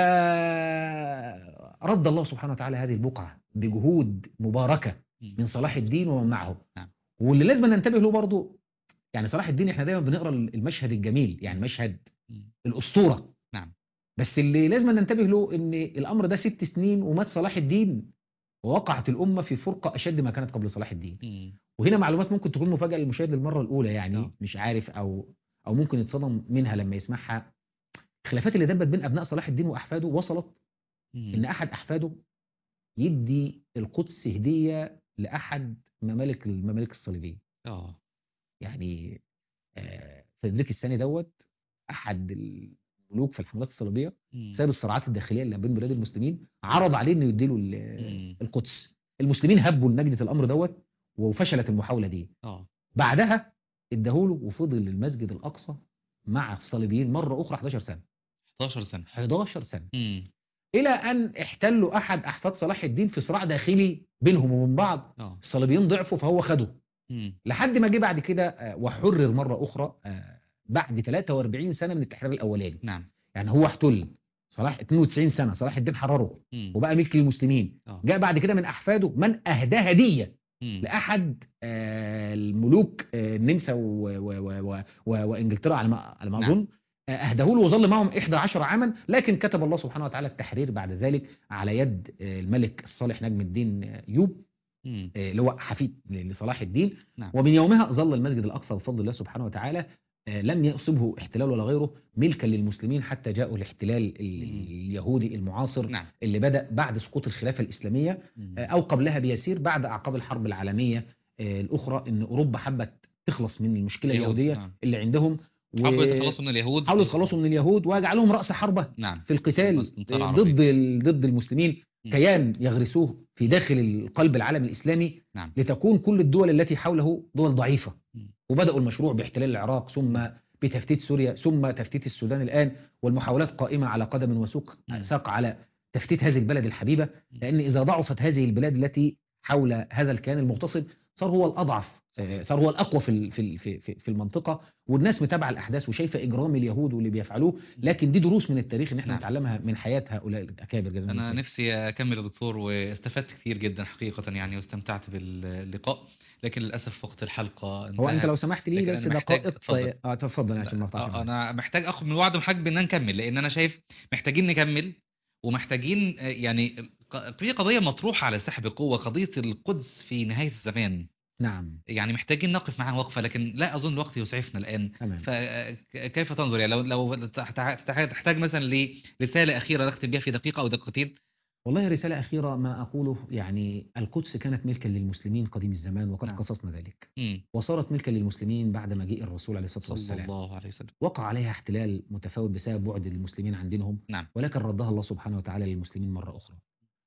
ورد الله سبحانه وتعالى هذه البقعة بجهود مباركة مم. من صلاح الدين ومن معه. نعم. واللي لازم ننتبه له برضو، يعني صلاح الدين احنا دايما بنقرا المشهد الجميل، يعني مشهد مم. الأسطورة، نعم. بس اللي لازم ننتبه له ان الأمر ده ست سنين ومات صلاح الدين، ووقعت الأمة في فرقة أشد ما كانت قبل صلاح الدين. مم. وهنا معلومات ممكن تكون مفاجأة للمشاهد للمرة الأولى، يعني آه. مش عارف أو أو ممكن يتصدم منها لما يسمعها. الخلافات اللي دبت بين أبناء صلاح الدين وأحفاده وصلت مم. إن أحد أحفاده يدي القدس هدية لأحد ممالك الممالك الصليبية. اه يعني آه، فريدريك الثاني دوت أحد الملوك في الحملات الصليبية، مم. بسبب الصراعات الداخلية اللي بين بلاد المسلمين، عرض عليه إنه يديله ال- مم. القدس. المسلمين هبوا لنجدة الأمر دوت، وفشلت المحاولة دي. اه بعدها اداهوله، وفضل المسجد الأقصى مع الصليبيين مرة أخرى حداشر سنة. احداشر سنة. حداشر سنة، مم. إلى أن احتلوا أحد أحفاد صلاح الدين في صراع داخلي بينهم وبين بعض. اه الصليبيين ضعفوا فهو خده، مم. لحد ما جه بعد كده آه، وحرر مرة أخرى آه، بعد ثلاثة وأربعين سنة من التحرير الأولاني. نعم. يعني هو احتل صلاح اثنين وتسعين سنة، صلاح الدين حرره مم. وبقى ملك للمسلمين. اه جاء بعد كده من أحفاده من أهدى هدية مم. لأحد آه، الملوك آه، النمسا و- و- و- و- و- وإنجلترا على ما على ما نعم. أظن. آه، أهداه له وظل معهم إحدى عشر عاما، لكن كتب الله سبحانه وتعالى التحرير بعد ذلك على يد آه، الملك الصالح نجم الدين آه، يوب، مم. آه، اللي هو حفيد لصلاح الدين. نعم. ومن يومها ظل المسجد الأقصى بفضل الله سبحانه وتعالى آه، لم يصبه احتلال ولا غيره ملكا للمسلمين، حتى جاءوا الاحتلال ال- مم. اليهودي المعاصر نعم. اللي بدأ بعد سقوط الخلافة الإسلامية، مم. آه، أو قبلها بيسير بعد أعقاب الحرب العالمية آه، الأخرى، إن أوروبا حبت تخلص من المشكلة اليهود. اليهودية نعم. اللي عندهم، حاولوا يتخلصوا من اليهود. وحاولوا يتخلصوا من اليهود وجعلهم رأس حربة نعم. في القتال الاستنطار آه، العربي. ضد ال- ضد المسلمين، مم. كيان يغرسوه في داخل قلب العالم الإسلامي، نعم. لتكون كل الدول التي حوله دول ضعيفة. مم. وبدأوا المشروع باحتلال العراق، ثم بتفتيت سوريا، ثم تفتيت السودان الآن، والمحاولات قائمة على قدم وسوق مم. ساق على تفتيت هذه البلد الحبيبة. لأن إذا ضعفت هذه البلاد التي حول هذا الكيان المغتصب، صار هو الأضعف، آه، صار هو الأقوى في ال- في ال- في في في المنطقة، والناس متابعة الأحداث وشايفة إجرام اليهود واللي بيفعلوه. لكن دي دروس من التاريخ إن احنا نعم. نتعلمها من حياة هؤلاء الأكابر. جزاهم الله أنا خير. نفسي أكمل يا دكتور، واستفدت كتير جدا حقيقة يعني، واستمتعت باللقاء، لكن للأسف وقت الحلقة هو انتهى. أنت لو سمحت لي لكن بس أنا محتاج دقائق. اتفضل. اه تفضل عشان ما اقطعش آه، معاك. أنا محتاج أخذ من وعد الحاج بأننا نكمل، لأن أنا شايف محتاجين نكمل، ومحتاجين آه، يعني ق- في قضية مطروحة على سحب قوة، قضية القدس في نهاية الزمان. نعم يعني محتاجين نقف معاها وقفة، لكن لا أظن الوقت يسعفنا الآن. تمام. فكيف تنظر يعني، لو لو تحتاج تحتاج مثلا لرسالة أخيرة نختم بها في دقيقة أو دقيقتين؟ والله رسالة أخيرة ما أقوله، يعني القدس كانت ملكا للمسلمين قديم الزمان، وقد نعم. قصصنا ذلك، مم. وصارت ملكا للمسلمين بعد مجيء الرسول عليه الصلاة صلى والسلام. الله عليه وسلم. وقع عليها احتلال متفاوت بسبب بعد المسلمين عن دينهم، نعم. ولكن ردها الله سبحانه وتعالى للمسلمين مرة أخرى،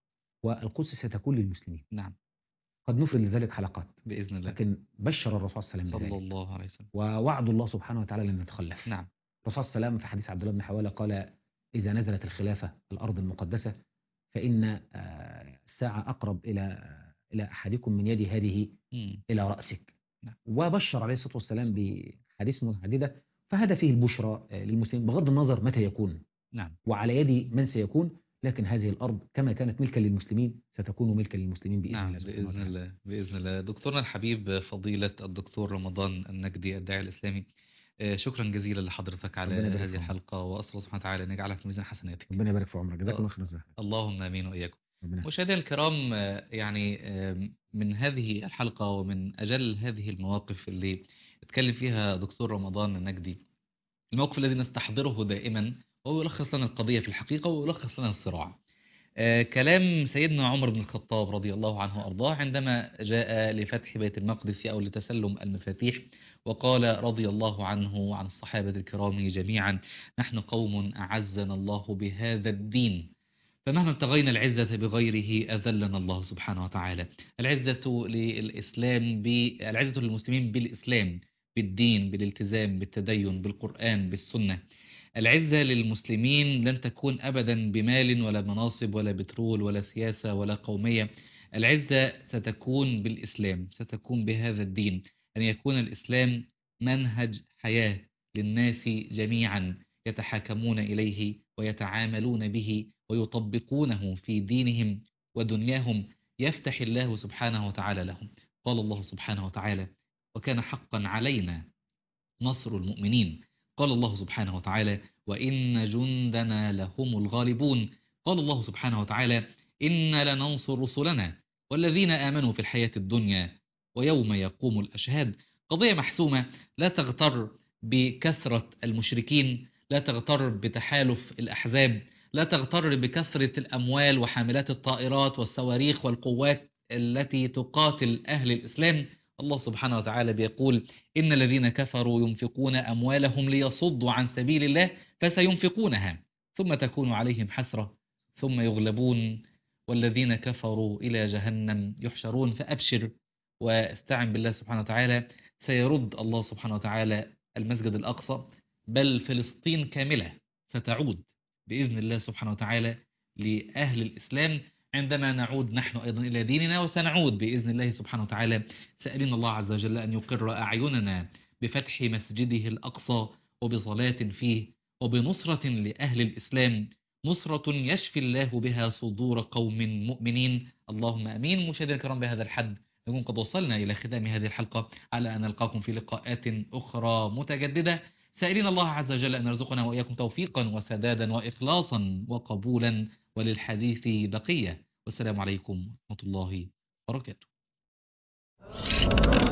والقدس ستكون للمسلمين. نعم. قد نفرد لذلك حلقات، بإذن الله. لكن بشر الرسول صلى الله عليه صلى وسلم بذلك، الله عليه وسلم. ووعد الله سبحانه وتعالى لن يتخلف. نعم. الرسول صلى الله عليه وسلم في حديث عبد الله بن حوالة قال: إذا نزلت الخلافة الأرض المقدسة فإن آه، الساعة أقرب إلى إلى أحدكم من يد هذه مم. إلى رأسك. نعم. وبشر عليه الصلاة والسلام بحديث متعددة، فهذا فيه البشرى آه، للمسلمين بغض النظر متى يكون نعم. وعلى يد من سيكون، لكن هذه الأرض كما كانت ملكا للمسلمين ستكون ملكا للمسلمين بإذن نعم. الله سبحانه بإذن وتعالى. الله. بإذن الله. دكتورنا الحبيب فضيلة الدكتور رمضان النجدي الداعي الإسلامي، آه، شكرا جزيلا لحضرتك على ربنا يبارك هذه في عمرك. الحلقة، وأسأل الله سبحانه وتعالى أن يجعلها في ميزان حسناتك. ربنا يبارك في عمرك، جزاك آه، الله خير جزاك. اللهم آمين وإياكم. ربنا يحفظك. مشاهدينا الكرام، آه، يعني آه، من هذه الحلقة ومن أجل هذه المواقف اللي اتكلم فيها دكتور رمضان النجدي، الموقف الذي نستحضره دائما هو يلخص لنا القضية في الحقيقة ويلخص لنا الصراع. آه، كلام سيدنا عمر بن الخطاب رضي الله عنه وأرضاه عندما جاء لفتح بيت المقدس أو لتسلم المفاتيح، وقال رضي الله عنه وعن الصحابة الكرام جميعا: نحن قوم أعزنا الله بهذا الدين، فمهما ابتغينا العزة بغيره أذلنا الله سبحانه وتعالى. العزة للإسلام ب... العزة للمسلمين بالإسلام، بالدين، بالالتزام، بالتدين، بالقرآن، بالسنة. العزة للمسلمين لن تكون أبدا بمال ولا مناصب ولا بترول ولا سياسة ولا قومية. العزة ستكون بالإسلام، ستكون بهذا الدين، أن يكون الإسلام منهج حياة للناس جميعا، يتحاكمون إليه ويتعاملون به ويطبقونه في دينهم ودنياهم، يفتح الله سبحانه وتعالى لهم. قال الله سبحانه وتعالى: وكان حقا علينا نصر المؤمنين. قال الله سبحانه وتعالى: وإن جندنا لهم الغالبون. قال الله سبحانه وتعالى: إن لننصر رسلنا والذين آمنوا في الحياة الدنيا ويوم يقوم الأشهاد. قضية محسومة، لا تغتر بكثرة المشركين، لا تغتر بتحالف الأحزاب، لا تغتر بكثرة الأموال وحاملات الطائرات والصواريخ والقوات التي تقاتل أهل الإسلام. الله سبحانه وتعالى بيقول: إن الذين كفروا ينفقون أموالهم ليصدوا عن سبيل الله فسينفقونها ثم تكون عليهم حسرة ثم يغلبون والذين كفروا إلى جهنم يحشرون. فأبشر واستعن بالله سبحانه وتعالى، سيرد الله سبحانه وتعالى المسجد الأقصى، بل فلسطين كاملة ستعود بإذن الله سبحانه وتعالى لأهل الإسلام عندما نعود نحن أيضا إلى ديننا، وسنعود بإذن الله سبحانه وتعالى سائلين الله عز وجل أن يقر أعيننا بفتح مسجده الأقصى وبصلاة فيه وبنصرة لأهل الإسلام، نصرة يشفي الله بها صدور قوم مؤمنين. اللهم أمين. مشاهدينا الكرام، بهذا الحد نكون قد وصلنا إلى ختام هذه الحلقة، على أن نلقاكم في لقاءات أخرى متجددة، سائلين الله عز وجل أن يرزقنا وإياكم توفيقا وسدادا وإخلاصا وقبولا، وللحديث بقية. والسلام عليكم ورحمة الله وبركاته.